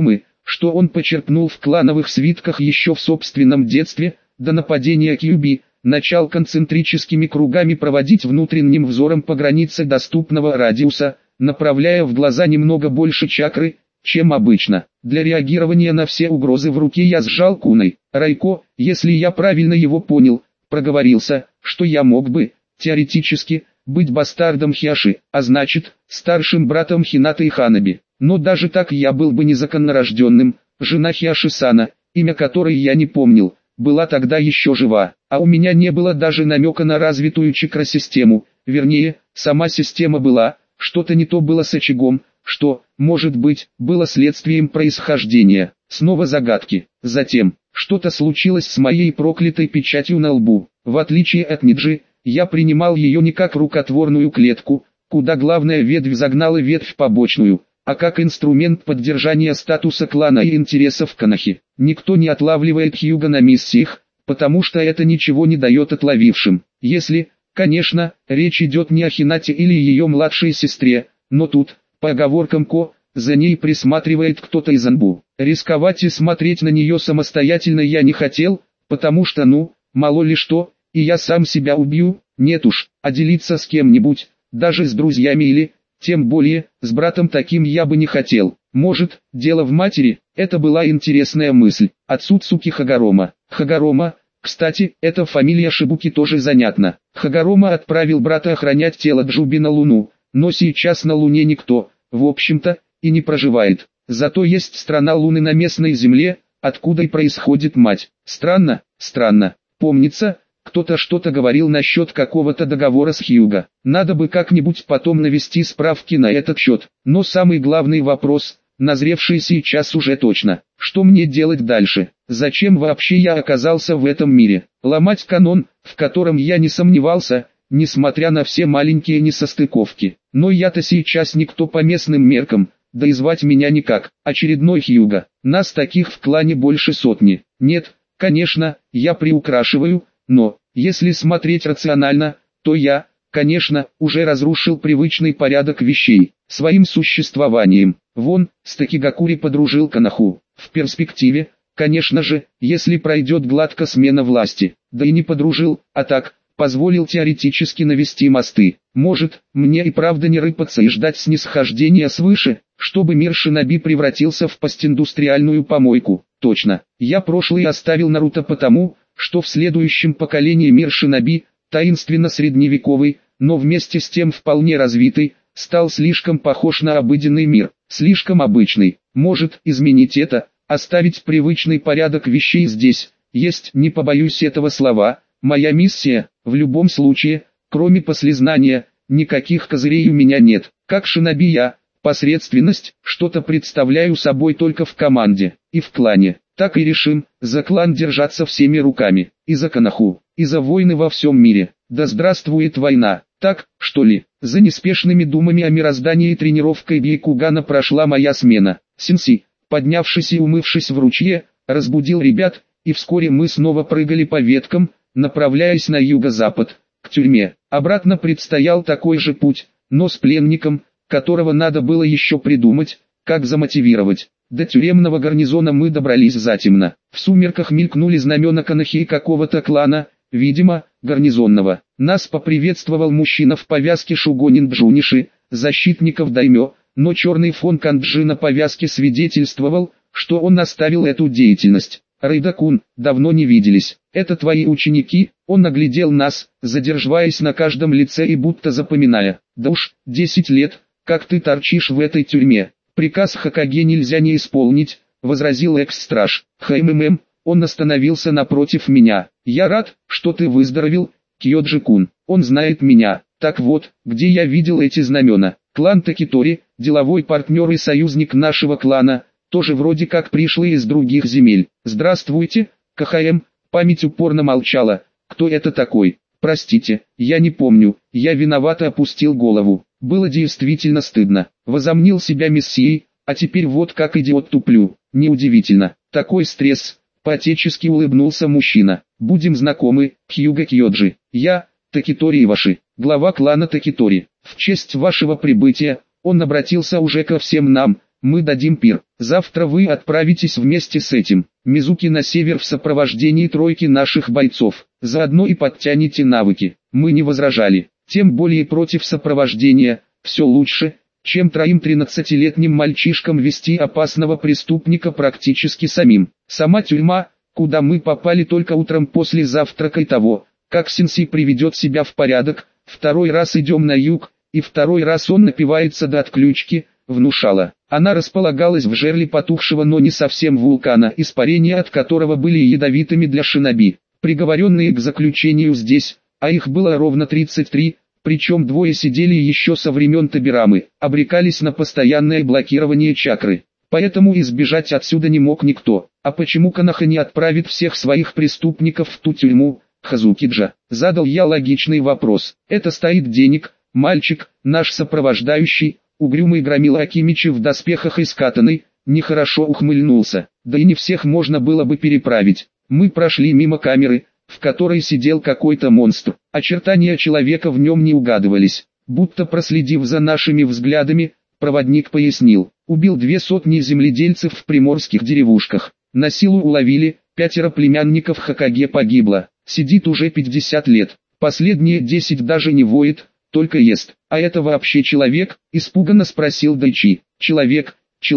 что он почерпнул в клановых свитках еще в собственном детстве, до нападения Кьюби, начал концентрическими кругами проводить внутренним взором по границе доступного радиуса, направляя в глаза немного больше чакры, чем обычно. Для реагирования на все угрозы в руке я сжал куной. Райко, если я правильно его понял, проговорился, что я мог бы, теоретически, быть бастардом Хиаши, а значит, старшим братом Хинаты и Ханаби. Но даже так я был бы незаконнорожденным. Жена Хиаши-сана, имя которой я не помнил, была тогда еще жива, а у меня не было даже намека на развитую чакросистему, вернее, сама система была, что-то не то было с очагом, что, может быть, было следствием происхождения. Снова загадки. Затем, что-то случилось с моей проклятой печатью на лбу. В отличие от Ниджи, я принимал ее не как рукотворную клетку, куда главная ветвь загнала ветвь побочную, а как инструмент поддержания статуса клана и интересов Канахи. Никто не отлавливает Хьюга на миссиях, потому что это ничего не дает отловившим. Если, конечно, речь идет не о Хинате или ее младшей сестре, но тут, по оговоркам Ко, за ней присматривает кто-то из Анбу. Рисковать и смотреть на нее самостоятельно я не хотел, потому что мало ли что, и я сам себя убью, нет уж, а делиться с кем-нибудь, даже с друзьями или, тем более, с братом таким я бы не хотел. Может, дело в матери? Это была интересная мысль. Отцу Цуки Хагарома. Хагарома, кстати, эта фамилия Шибуки тоже занятна. Хагарома отправил брата охранять тело Джуби на Луну, но сейчас на Луне никто, в общем-то, и не проживает. Зато есть страна Луны на местной земле, откуда и происходит мать. Странно, странно. Помнится, кто-то что-то говорил насчет какого-то договора с Хьюго. Надо бы как-нибудь потом навести справки на этот счет. Но самый главный вопрос, назревший сейчас уже точно. Что мне делать дальше? Зачем вообще я оказался в этом мире? Ломать канон, в котором я не сомневался, несмотря на все маленькие несостыковки. Но я-то сейчас никто по местным меркам, да и звать меня никак. Очередной Хьюго. Нас таких в клане больше сотни. Нет, конечно, я приукрашиваю. Но, если смотреть рационально, то я, конечно, уже разрушил привычный порядок вещей, своим существованием. Вон, с Такигакури подружил Канаху. В перспективе, конечно же, если пройдет гладко смена власти, да и не подружил, а так, позволил теоретически навести мосты. Может, мне и правда не рыпаться и ждать снисхождения свыше, чтобы мир шиноби превратился в постиндустриальную помойку. Точно, я прошлый оставил Наруто потому, что в следующем поколении мир шиноби, таинственно средневековый, но вместе с тем вполне развитый, стал слишком похож на обыденный мир, слишком обычный. Может изменить это, оставить привычный порядок вещей здесь, есть, не побоюсь этого слова, моя миссия. В любом случае, кроме послезнания, никаких козырей у меня нет. Как шиноби я, посредственность, что-то представляю собой только в команде и в клане. Так и решим, за клан держаться всеми руками, и за Канаху, и за войны во всем мире. Да здравствует война, так, что ли? За неспешными думами о мироздании и тренировкой Бейкугана прошла моя смена. Сенси, поднявшись и умывшись в ручье, разбудил ребят, и вскоре мы снова прыгали по веткам, направляясь на юго-запад, к тюрьме. Обратно предстоял такой же путь, но с пленником, которого надо было еще придумать, как замотивировать. До тюремного гарнизона мы добрались затемно. В сумерках мелькнули знамена Канахи и какого-то клана, видимо, гарнизонного. Нас поприветствовал мужчина в повязке Шугонин Джуниши, защитников даймё, но черный фон канджи на повязке свидетельствовал, что он оставил эту деятельность. Рейда-кун, давно не виделись. Это твои ученики? Он оглядел нас, задерживаясь на каждом лице и будто запоминая. Да уж, 10 лет, как ты торчишь в этой тюрьме. Приказ Хокаге нельзя не исполнить, возразил экс-страж. Он остановился напротив меня. Я рад, что ты выздоровел, Кьёджи-кун. Он знает меня. Так вот, где я видел эти знамена? Клан Такитори, деловой партнер и союзник нашего клана, тоже вроде как пришлые из других земель. Здравствуйте, КХМ. Память упорно молчала. Кто это такой? Простите, я не помню. Я виновато опустил голову. Было действительно стыдно. Возомнил себя мессией, а теперь вот как идиот туплю. Неудивительно. Такой стресс. По-отечески улыбнулся мужчина. Будем знакомы, Хьюго Кьёджи. Я, Такитори Иваши, глава клана Такитори. В честь вашего прибытия, он обратился уже ко всем нам, мы дадим пир. Завтра вы отправитесь вместе с этим Мизуки на север в сопровождении тройки наших бойцов. Заодно и подтяните навыки. Мы не возражали. Тем более против сопровождения, все лучше, чем троим 13-летним мальчишкам вести опасного преступника практически самим. Сама тюрьма, куда мы попали только утром после завтрака и того, как сенсей приведет себя в порядок, второй раз идем на юг, и второй раз он напивается до отключки, внушала. Она располагалась в жерле потухшего, но не совсем вулкана, испарения от которого были ядовитыми для шиноби. Приговоренные к заключению здесь, а их было ровно 33, причем двое сидели еще со времен Табирамы, обрекались на постоянное блокирование чакры. Поэтому избежать отсюда не мог никто. А почему Коноха не отправит всех своих преступников в ту тюрьму, Хазукиджа? Задал я логичный вопрос. Это стоит денег, мальчик, наш сопровождающий, угрюмый громила Акимичи в доспехах и с катаной, нехорошо ухмыльнулся. Да и не всех можно было бы переправить. Мы прошли мимо камеры, в которой сидел какой-то монстр. Очертания человека в нем не угадывались. Будто проследив за нашими взглядами, проводник пояснил. Убил 200 земледельцев в приморских деревушках. На силу уловили, 5 племянников Хокаге погибло. Сидит уже 50 лет. Последние 10 даже не воет, только ест. А это вообще человек? Испуганно спросил Дайчи. Человек,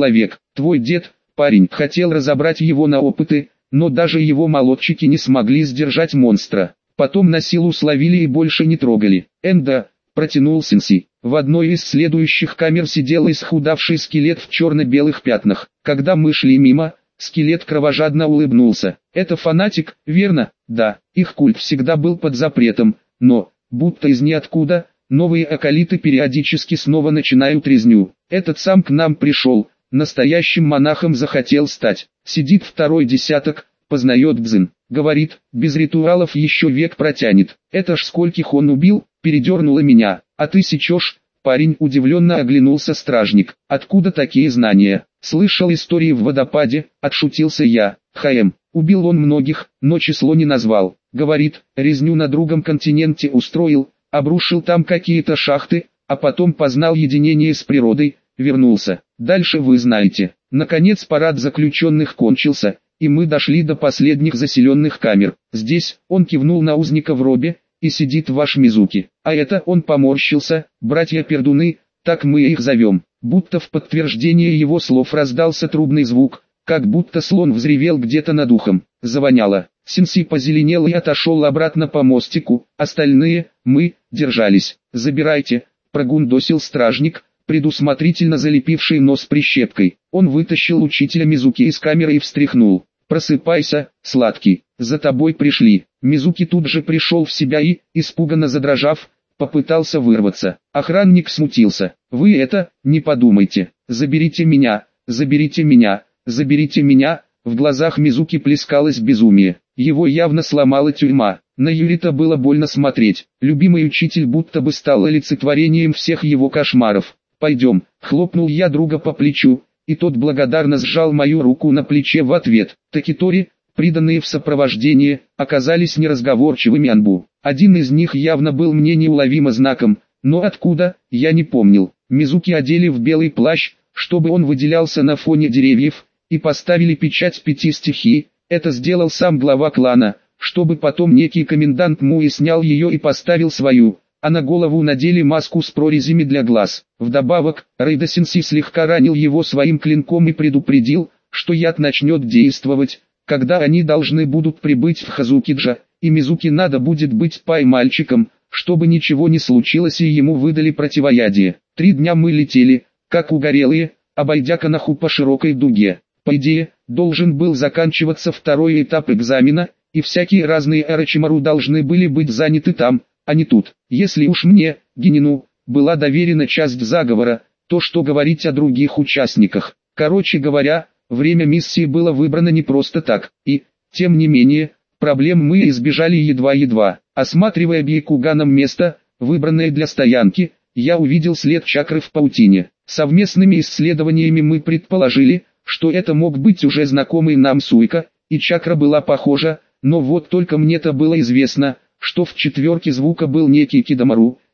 твой дед, парень. Хотел разобрать его на опыты, но даже его молодчики не смогли сдержать монстра. Потом на силу словили и больше не трогали. Энда, протянул сенсей. В одной из следующих камер сидел исхудавший скелет в черно-белых пятнах. Когда мы шли мимо, скелет кровожадно улыбнулся. Это фанатик, верно? Да, их культ всегда был под запретом, но, будто из ниоткуда, новые акалиты периодически снова начинают резню. Этот сам к нам пришел, настоящим монахом захотел стать. Сидит второй десяток, познает дзен. Говорит, без ритуалов еще век протянет. Это ж скольких он убил, передернуло меня. А ты сечешь? Парень удивленно оглянулся стражник. Откуда такие знания? Слышал истории в водопаде, отшутился я. Убил он многих, но число не назвал. Говорит, резню на другом континенте устроил, обрушил там какие-то шахты, а потом познал единение с природой, вернулся. Дальше вы знаете. Наконец парад заключенных кончился, и мы дошли до последних заселенных камер. Здесь, он кивнул на узника в робе, и сидит ваш Мизуки. А это, он поморщился, братья-пердуны, так мы их зовем. Будто в подтверждение его слов раздался трубный звук, как будто слон взревел где-то над ухом. Завоняло. Сенсей позеленел и отошел обратно по мостику. Остальные, мы, держались. Забирайте, прогундосил стражник, предусмотрительно залепивший нос прищепкой. Он вытащил учителя Мизуки из камеры и встряхнул. «Просыпайся, сладкий, за тобой пришли». Мизуки тут же пришел в себя и, испуганно задрожав, попытался вырваться. Охранник смутился. «Вы это, не подумайте, заберите меня, заберите меня, заберите меня». В глазах Мизуки плескалось безумие. Его явно сломала тюрьма. На Юрита было больно смотреть. Любимый учитель будто бы стал олицетворением всех его кошмаров. «Пойдем», хлопнул я друга по плечу, и тот благодарно сжал мою руку на плече в ответ. Такитори, приданные в сопровождение, оказались неразговорчивыми анбу. Один из них явно был мне неуловимо знаком, но откуда, я не помнил. Мизуки одели в белый плащ, чтобы он выделялся на фоне деревьев, и поставили печать 5 стихий. Это сделал сам глава клана, чтобы потом некий комендант Муи снял ее и поставил свою, а на голову надели маску с прорезями для глаз. Вдобавок, Рейда-сенсей слегка ранил его своим клинком и предупредил, что яд начнет действовать, когда они должны будут прибыть в Хазукиджа, и Мизуки надо будет быть пай-мальчиком, чтобы ничего не случилось и ему выдали противоядие. 3 дня мы летели, как угорелые, обойдя Коноху по широкой дуге. По идее, должен был заканчиваться второй этап экзамена, и всякие разные Орочимару должны были быть заняты там, а не тут. Если уж мне, Генину, была доверена часть заговора, то что говорить о других участниках. Короче говоря, время миссии было выбрано не просто так, и, тем не менее, проблем мы избежали едва-едва. Осматривая Бьякуганом место, выбранное для стоянки, я увидел след чакры в паутине. Совместными исследованиями мы предположили, что это мог быть уже знакомый нам Суика, и чакра была похожа, но вот только мне-то было известно, что в четверке звука был некий Кидамару,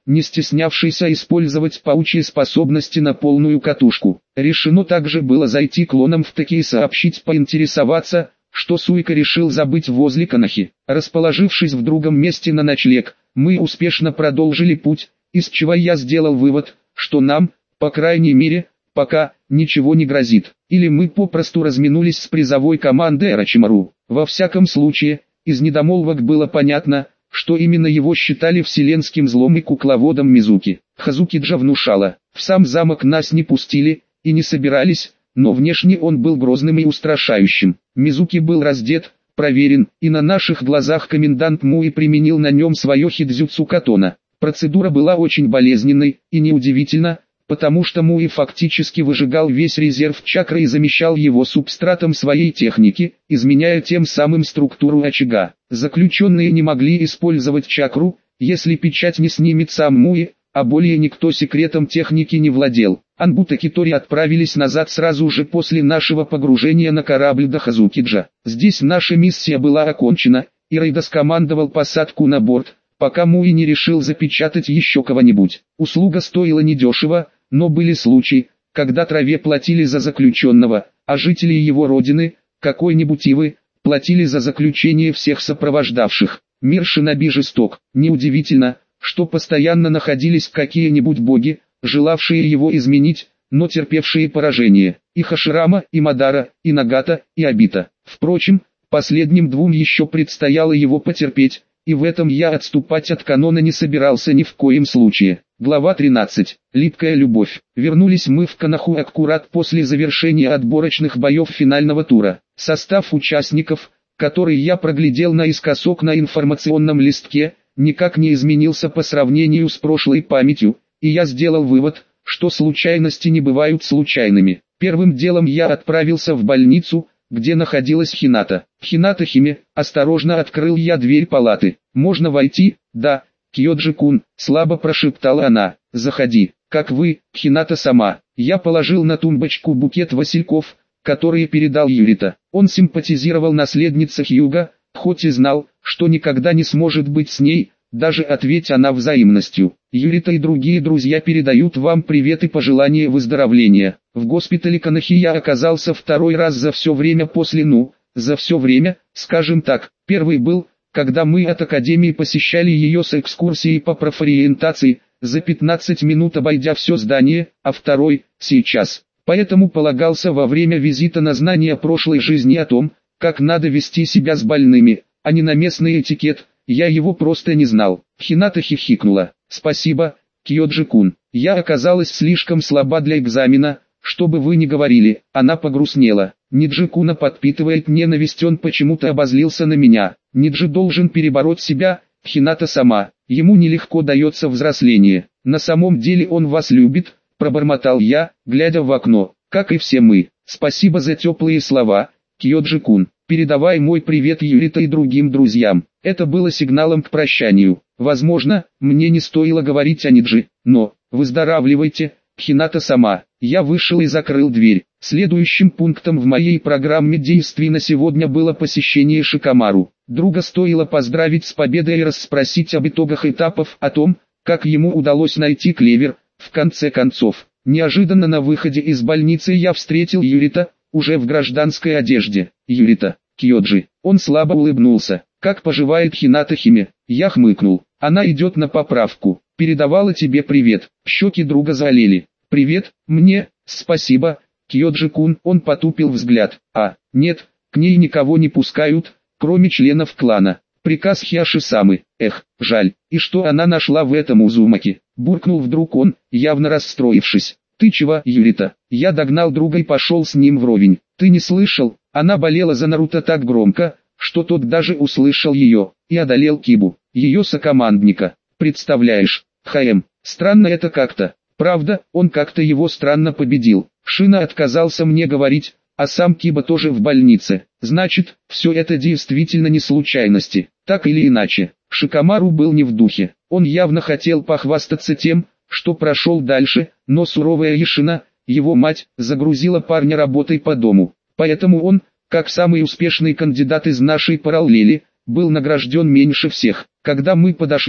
не стеснявшийся использовать паучьи способности на полную катушку. Решено также было зайти клонам в такие сообщить, поинтересоваться, что Суйка решил забыть возле Канахи. Расположившись в другом месте на ночлег, мы успешно продолжили путь, из чего я сделал вывод, что нам, по крайней мере, пока, ничего не грозит. Или мы попросту разминулись с призовой командой Орочимару. Во всяком случае, из недомолвок было понятно, что именно его считали вселенским злом и кукловодом Мизуки. Хазукиджа внушала, в сам замок нас не пустили, и не собирались, но внешне он был грозным и устрашающим. Мизуки был раздет, проверен, и на наших глазах комендант Муи применил на нем свое хидзюцу катона. Процедура была очень болезненной, и неудивительно, потому что Муи фактически выжигал весь резерв чакры и замещал его субстратом своей техники, изменяя тем самым структуру очага. Заключенные не могли использовать чакру, если печать не снимет сам Муи, а более никто секретом техники не владел. Анбут и Китори отправились назад сразу же после нашего погружения на корабль до Хазукиджа. Здесь наша миссия была окончена, и Рейда скомандовал посадку на борт, пока Муи не решил запечатать еще кого-нибудь. Услуга стоила недешево, но были случаи, когда траве платили за заключенного, а жители его родины, какой-нибудь Ивы, платили за заключение всех сопровождавших. Мир шиноби жесток. Неудивительно, что постоянно находились какие-нибудь боги, желавшие его изменить, но терпевшие поражение. И Хаширама, и Мадара, и Нагата, и Обита. Впрочем, последним двум еще предстояло его потерпеть, и в этом я отступать от канона не собирался ни в коем случае. Глава 13. Липкая любовь. Вернулись мы в Канаху аккурат после завершения отборочных боев финального тура. Состав участников, который я проглядел наискосок на информационном листке, никак не изменился по сравнению с прошлой памятью, и я сделал вывод, что случайности не бывают случайными. Первым делом я отправился в больницу, где находилась Хината. «Хината Химе», осторожно открыл я дверь палаты. «Можно войти?» «Да, Кьёджи-кун», слабо прошептала она. «Заходи». «Как вы, Хината сама?» Я положил на тумбочку букет васильков, которые передал Юрита. Он симпатизировал наследнице Хьюга, хоть и знал, что никогда не сможет быть с ней, даже ответь она взаимностью. Юрита и другие друзья передают вам привет и пожелания выздоровления. В госпитале Канахи я оказался второй раз за все время после за все время, скажем так. Первый был, когда мы от академии посещали ее с экскурсией по профориентации, за 15 минут обойдя все здание, а второй, сейчас. Поэтому полагался во время визита на знание прошлой жизни о том, как надо вести себя с больными, а не на местный этикет. Я его просто не знал. Хината хихикнула. «Спасибо, Кьёджи-кун. Я оказалась слишком слаба для экзамена, чтобы вы не говорили». Она погрустнела. Ниджи-куна подпитывает ненависть, он почему-то обозлился на меня. Ниджи должен перебороть себя, Хината сама. Ему нелегко дается взросление. На самом деле он вас любит, пробормотал я, глядя в окно. Как и все мы. Спасибо за теплые слова, Кьёджи-кун. Передавай мой привет Юрита и другим друзьям. Это было сигналом к прощанию. Возможно, мне не стоило говорить о Ниджи, но, выздоравливайте, Хината сама. Я вышел и закрыл дверь. Следующим пунктом в моей программе действий на сегодня было посещение Шикамару. Друга стоило поздравить с победой и расспросить об итогах этапов, о том, как ему удалось найти клевер. В конце концов, неожиданно на выходе из больницы я встретил Юрита, уже в гражданской одежде. «Юрита, Кьёджи». Он слабо улыбнулся. «Как поживает Хината Химе?» Я хмыкнул. «Она идет на поправку. Передавала тебе привет». Щеки друга заолели. «Привет, мне, спасибо, Кьёджи-кун». Он потупил взгляд. Нет, к ней никого не пускают, кроме членов клана. Приказ Хиаши-самы. Эх, жаль. И что она нашла в этом Узумаки?» Буркнул вдруг он, явно расстроившись. «Ты чего, Юрита?» Я догнал друга и пошел с ним вровень. «Ты не слышал?» Она болела за Наруто так громко, что тот даже услышал ее, и одолел Кибу, ее сокомандника. Представляешь, странно это как-то. Правда, он как-то его странно победил. Шина отказался мне говорить, а сам Киба тоже в больнице. Значит, все это действительно не случайности. Так или иначе, Шикамару был не в духе. Он явно хотел похвастаться тем, что прошел дальше, но суровая Ишина, его мать, загрузила парня работой по дому. Поэтому он, как самый успешный кандидат из нашей параллели, был награжден меньше всех. Когда мы подошли,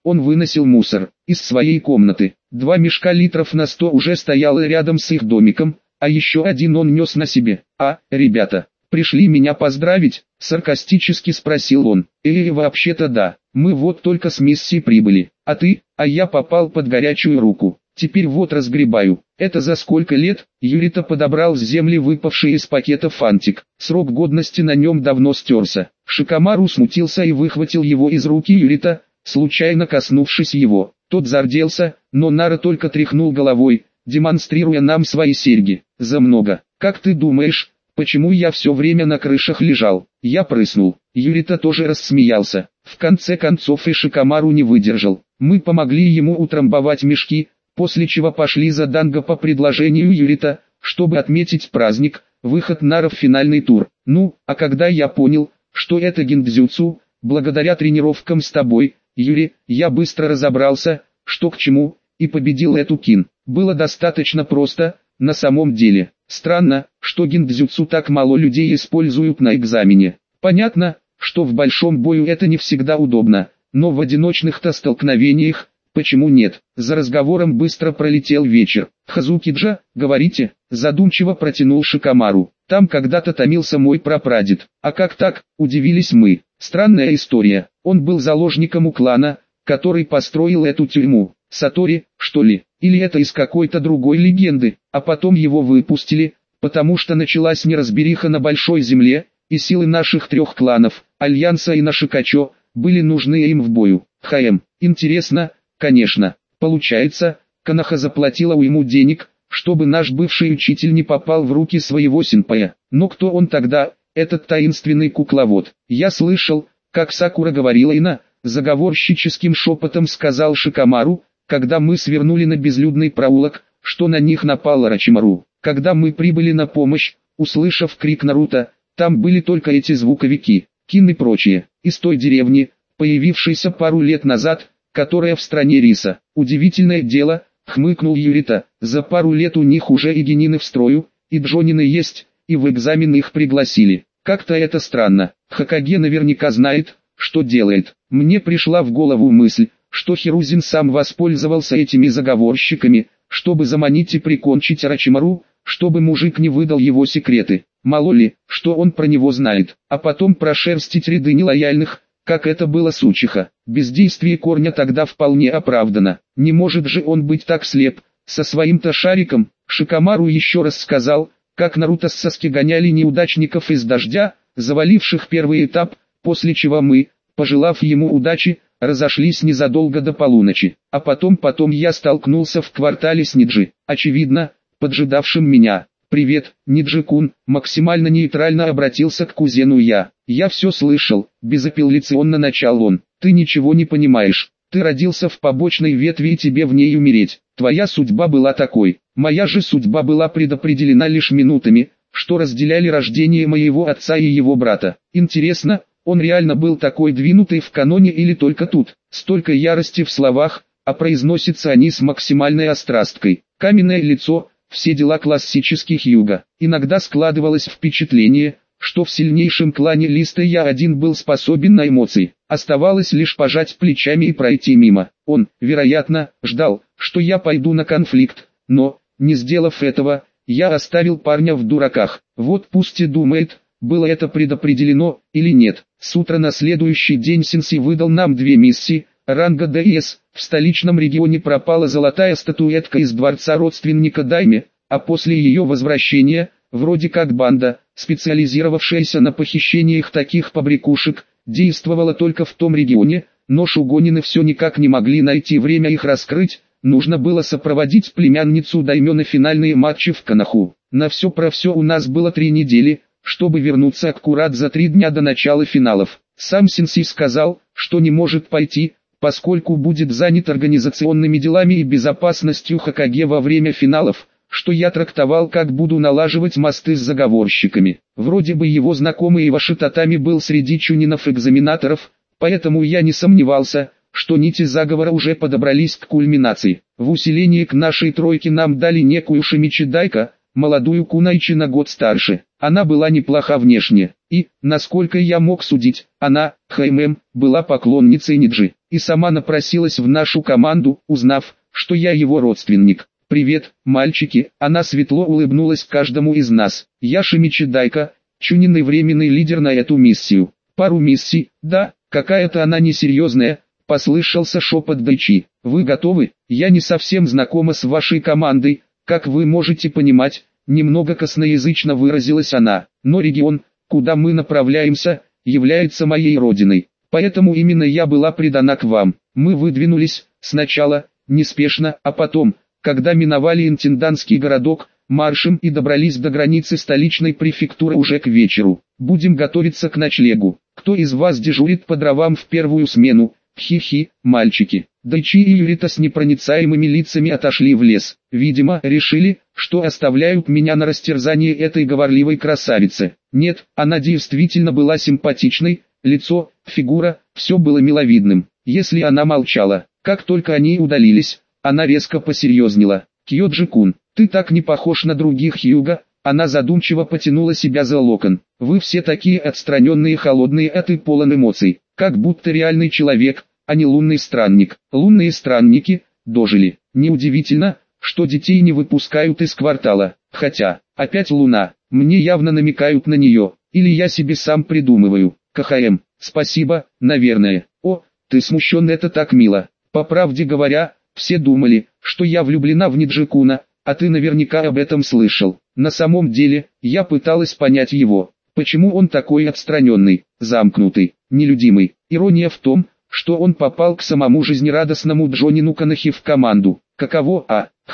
Он выносил мусор из своей комнаты. 2 мешка литров на 100 уже стояло рядом с их домиком, а еще один он нес на себе. «А, ребята, пришли меня поздравить?» — саркастически спросил он. Вообще-то да, мы вот только с миссией прибыли. А ты?» «А я попал под горячую руку. Теперь вот разгребаю». «Это за сколько лет?» Юрита подобрал с земли выпавший из пакета фантик. Срок годности на нем давно стерся. Шикомару смутился и выхватил его из руки Юрита, случайно коснувшись его. Тот зарделся, но Нара только тряхнул головой, демонстрируя нам свои серьги. «За много. Как ты думаешь, почему я все время на крышах лежал?» Я прыснул. Юрита тоже рассмеялся. В конце концов и Шикомару не выдержал. Мы помогли ему утрамбовать мешки, после чего пошли за Данго по предложению Юрита, чтобы отметить праздник, выход Нара в финальный тур. Ну, а когда я понял, что это гиндзюцу, благодаря тренировкам с тобой, Юри, я быстро разобрался, что к чему, и победил эту кин. Было достаточно просто, на самом деле. Странно, что гиндзюцу так мало людей используют на экзамене. Понятно, что в большом бою это не всегда удобно, но в одиночных-то столкновениях, почему нет? За разговором быстро пролетел вечер. «Хазукиджа, говорите?» — задумчиво протянул Шикомару. «Там когда-то томился мой прапрадед». «А как так?» — удивились мы. Странная история. Он был заложником у клана, который построил эту тюрьму. Сатори, что ли? Или это из какой-то другой легенды? А потом его выпустили, потому что началась неразбериха на большой земле, и силы наших 3 кланов, Альянса и Нашикачо, были нужны им в бою. Интересно, конечно. Получается, Канаха заплатила ему денег, чтобы наш бывший учитель не попал в руки своего сенпая. Но кто он тогда, этот таинственный кукловод? Я слышал, как Сакура говорила Ина, заговорщическим шепотом сказал Шикомару, когда мы свернули на безлюдный проулок, что на них напал Орочимару. Когда мы прибыли на помощь, услышав крик Наруто, там были только эти звуковики, Кин и прочие, из той деревни, появившейся пару лет назад, которая в стране риса. Удивительное дело, хмыкнул Юрита, за пару лет у них уже и генины в строю, и джонины есть, и в экзамен их пригласили. Как-то это странно. Хокаге наверняка знает, что делает. Мне пришла в голову мысль, что Хирузин сам воспользовался этими заговорщиками, чтобы заманить и прикончить Орочимару, чтобы мужик не выдал его секреты. Мало ли, что он про него знает, а потом прошерстить ряды нелояльных, как это было с Учиха. Бездействие корня тогда вполне оправдано. Не может же он быть так слеп, со своим-то шариком. Шикомару еще раз сказал, как Наруто с Саски гоняли неудачников из дождя, заваливших первый этап, после чего мы, пожелав ему удачи, разошлись незадолго до полуночи. А потом я столкнулся в квартале с Ниджи, очевидно, поджидавшим меня. «Привет, Ниджи-кун», максимально нейтрально обратился к кузену я. «Я все слышал», безапелляционно начал он. «Ты ничего не понимаешь. Ты родился в побочной ветви и тебе в ней умереть. Твоя судьба была такой. Моя же судьба была предопределена лишь минутами, что разделяли рождение моего отца и его брата. Интересно, он реально был такой двинутый в каноне или только тут? Столько ярости в словах, а произносятся они с максимальной острасткой. Каменное лицо, все дела классических юга. Иногда складывалось впечатление, что в сильнейшем клане Листа я один был способен на эмоции. Оставалось лишь пожать плечами и пройти мимо. Он, вероятно, ждал, что я пойду на конфликт, но, не сделав этого, я оставил парня в дураках. Вот пусть и думает, было это предопределено или нет. С утра на следующий день Сенси выдал нам 2 миссии, ранга ДС. В столичном регионе пропала золотая статуэтка из дворца родственника Дайме, а после ее возвращения, вроде как банда, специализировавшаяся на похищениях таких побрякушек, действовала только в том регионе, но шугонины все никак не могли найти время их раскрыть. Нужно было сопроводить племянницу Дайме на финальные матчи в Канаху. На все про все у нас было 3 недели, чтобы вернуться аккурат за 3 дня до начала финалов. Сам Сенси сказал, что не может пойти, поскольку будет занят организационными делами и безопасностью Хокаге во время финалов, что я трактовал как буду налаживать мосты с заговорщиками. Вроде бы его знакомый Иваши Татами был среди чунинов-экзаменаторов, поэтому я не сомневался, что нити заговора уже подобрались к кульминации. В усиление к нашей тройке нам дали некую Шимичи Дайка, молодую Кунайчи на год старше. Она была неплоха внешне, и, насколько я мог судить, она, была поклонницей Ниджи, и сама напросилась в нашу команду, узнав, что я его родственник. «Привет, мальчики», она светло улыбнулась каждому из нас. «Я Шимичи Дайка, Чунин временный лидер на эту миссию». «Пару миссий, да, какая-то она несерьезная», послышался шепот Дайчи. «Вы готовы? Я не совсем знакома с вашей командой, как вы можете понимать», немного косноязычно выразилась она, «но регион, куда мы направляемся, является моей родиной, поэтому именно я была предана к вам. Мы выдвинулись, сначала, неспешно, а потом, когда миновали интендантский городок, маршем и добрались до границы столичной префектуры уже к вечеру. Будем готовиться к ночлегу. Кто из вас дежурит по дровам в первую смену?» «Хи-хи, мальчики». Дайчи и Юрита с непроницаемыми лицами отошли в лес. Видимо, решили, что оставляют меня на растерзание этой говорливой красавицы. Нет, она действительно была симпатичной, лицо, фигура, все было миловидным. Если она молчала, как только они удалились, она резко посерьезнела. «Кьёджи-кун, ты так не похож на других Хьюга», она задумчиво потянула себя за локон. «Вы все такие отстраненные, холодные, а ты полон эмоций, как будто реальный человек, а не лунный странник». Лунные странники дожили. Неудивительно, что детей не выпускают из квартала. Хотя, опять луна, мне явно намекают на нее, или я себе сам придумываю. КХМ, спасибо, наверное. О, ты смущен, это так мило. По правде говоря, все думали, что я влюблена в Ниджи-куна, а ты наверняка об этом слышал. На самом деле, я пыталась понять его. Почему он такой отстраненный, замкнутый, нелюдимый? Ирония в том, что он попал к самому жизнерадостному Джонину Канахи в команду. Каково,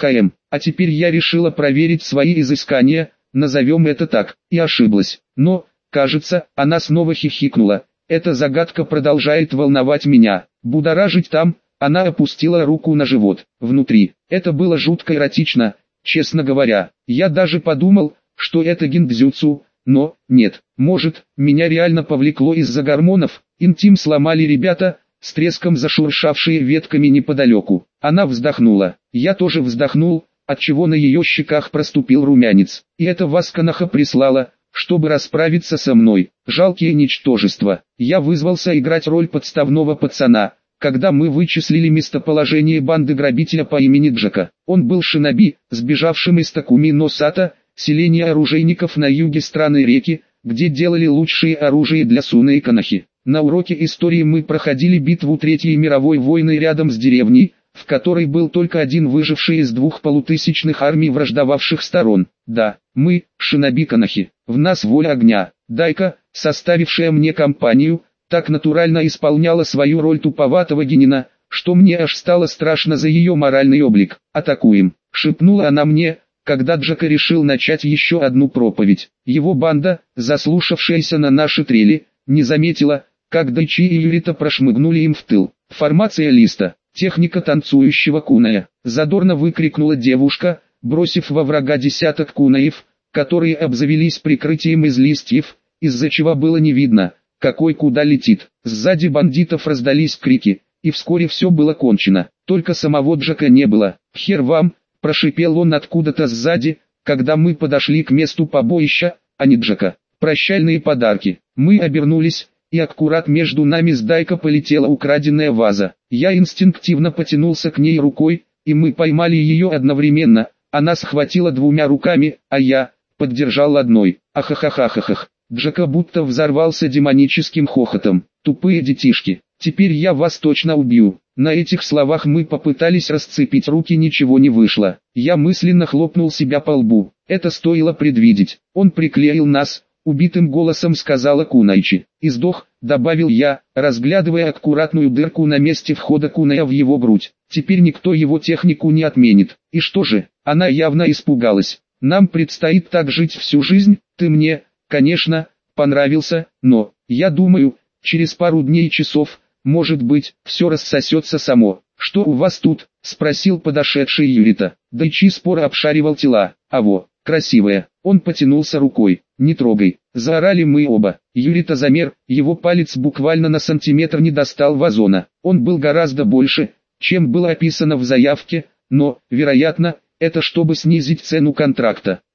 а теперь я решила проверить свои изыскания, назовем это так, и ошиблась. Но, кажется, она снова хихикнула. Эта загадка продолжает волновать меня, будоражить там. Она опустила руку на живот. Внутри, это было жутко эротично, честно говоря. Я даже подумал, что это гиндзюцу, но, нет, может, меня реально повлекло из-за гормонов. Интим сломали ребята, с треском зашуршавшие ветками неподалеку. Она вздохнула. Я тоже вздохнул, отчего на ее щеках проступил румянец. И это вас Канаха прислала, чтобы расправиться со мной. Жалкие ничтожества. Я вызвался играть роль подставного пацана. Когда мы вычислили местоположение банды грабителя по имени Джака, он был шиноби, сбежавшим из Такуми-но-Сата, селения оружейников на юге страны реки, где делали лучшие оружие для Суны и Канахи. На уроке истории мы проходили битву Третьей мировой войны рядом с деревней, в которой был только один выживший из 2 полутысячных армий враждовавших сторон. Да, мы, шиноби Канахи, в нас воля огня. Дайка, составившая мне компанию, так натурально исполняла свою роль туповатого генина, что мне аж стало страшно за ее моральный облик. «Атакуем», — шепнула она мне, когда Джака решил начать еще одну проповедь. Его банда, заслушавшаяся на наши трели, не заметила, как Дайчи и Юрита прошмыгнули им в тыл. «Формация листа, техника танцующего куная», — задорно выкрикнула девушка, бросив во врага десяток кунаев, которые обзавелись прикрытием из листьев, из-за чего было не видно, какой куда летит. Сзади бандитов раздались крики, и вскоре все было кончено. Только самого Джака не было. «Хер вам», — прошипел он откуда-то сзади, когда мы подошли к месту побоища, а не Джака. «Прощальные подарки». Мы обернулись, и аккурат между нами с Дайко полетела украденная ваза. Я инстинктивно потянулся к ней рукой, и мы поймали ее одновременно. Она схватила 2 руками, а я поддержал одной. Ахахахахах. Джака будто взорвался демоническим хохотом. «Тупые детишки, теперь я вас точно убью». На этих словах мы попытались расцепить руки, ничего не вышло. Я мысленно хлопнул себя по лбу. Это стоило предвидеть. Он приклеил нас, убитым голосом сказала Кунайчи. «И сдох», добавил я, разглядывая аккуратную дырку на месте входа куная в его грудь. «Теперь никто его технику не отменит». «И что же?» Она явно испугалась. «Нам предстоит так жить всю жизнь, ты мне, конечно, понравился, но, я думаю, через пару дней часов, может быть, все рассосется само». «Что у вас тут?» — спросил подошедший Юрита. Дайчи споро обшаривал тела. «Аво, красивая». Он потянулся рукой. «Не трогай», — заорали мы оба. Юрита замер, его палец буквально на сантиметр не достал вазона. Он был гораздо больше, чем было описано в заявке, но, вероятно, это чтобы снизить цену контракта.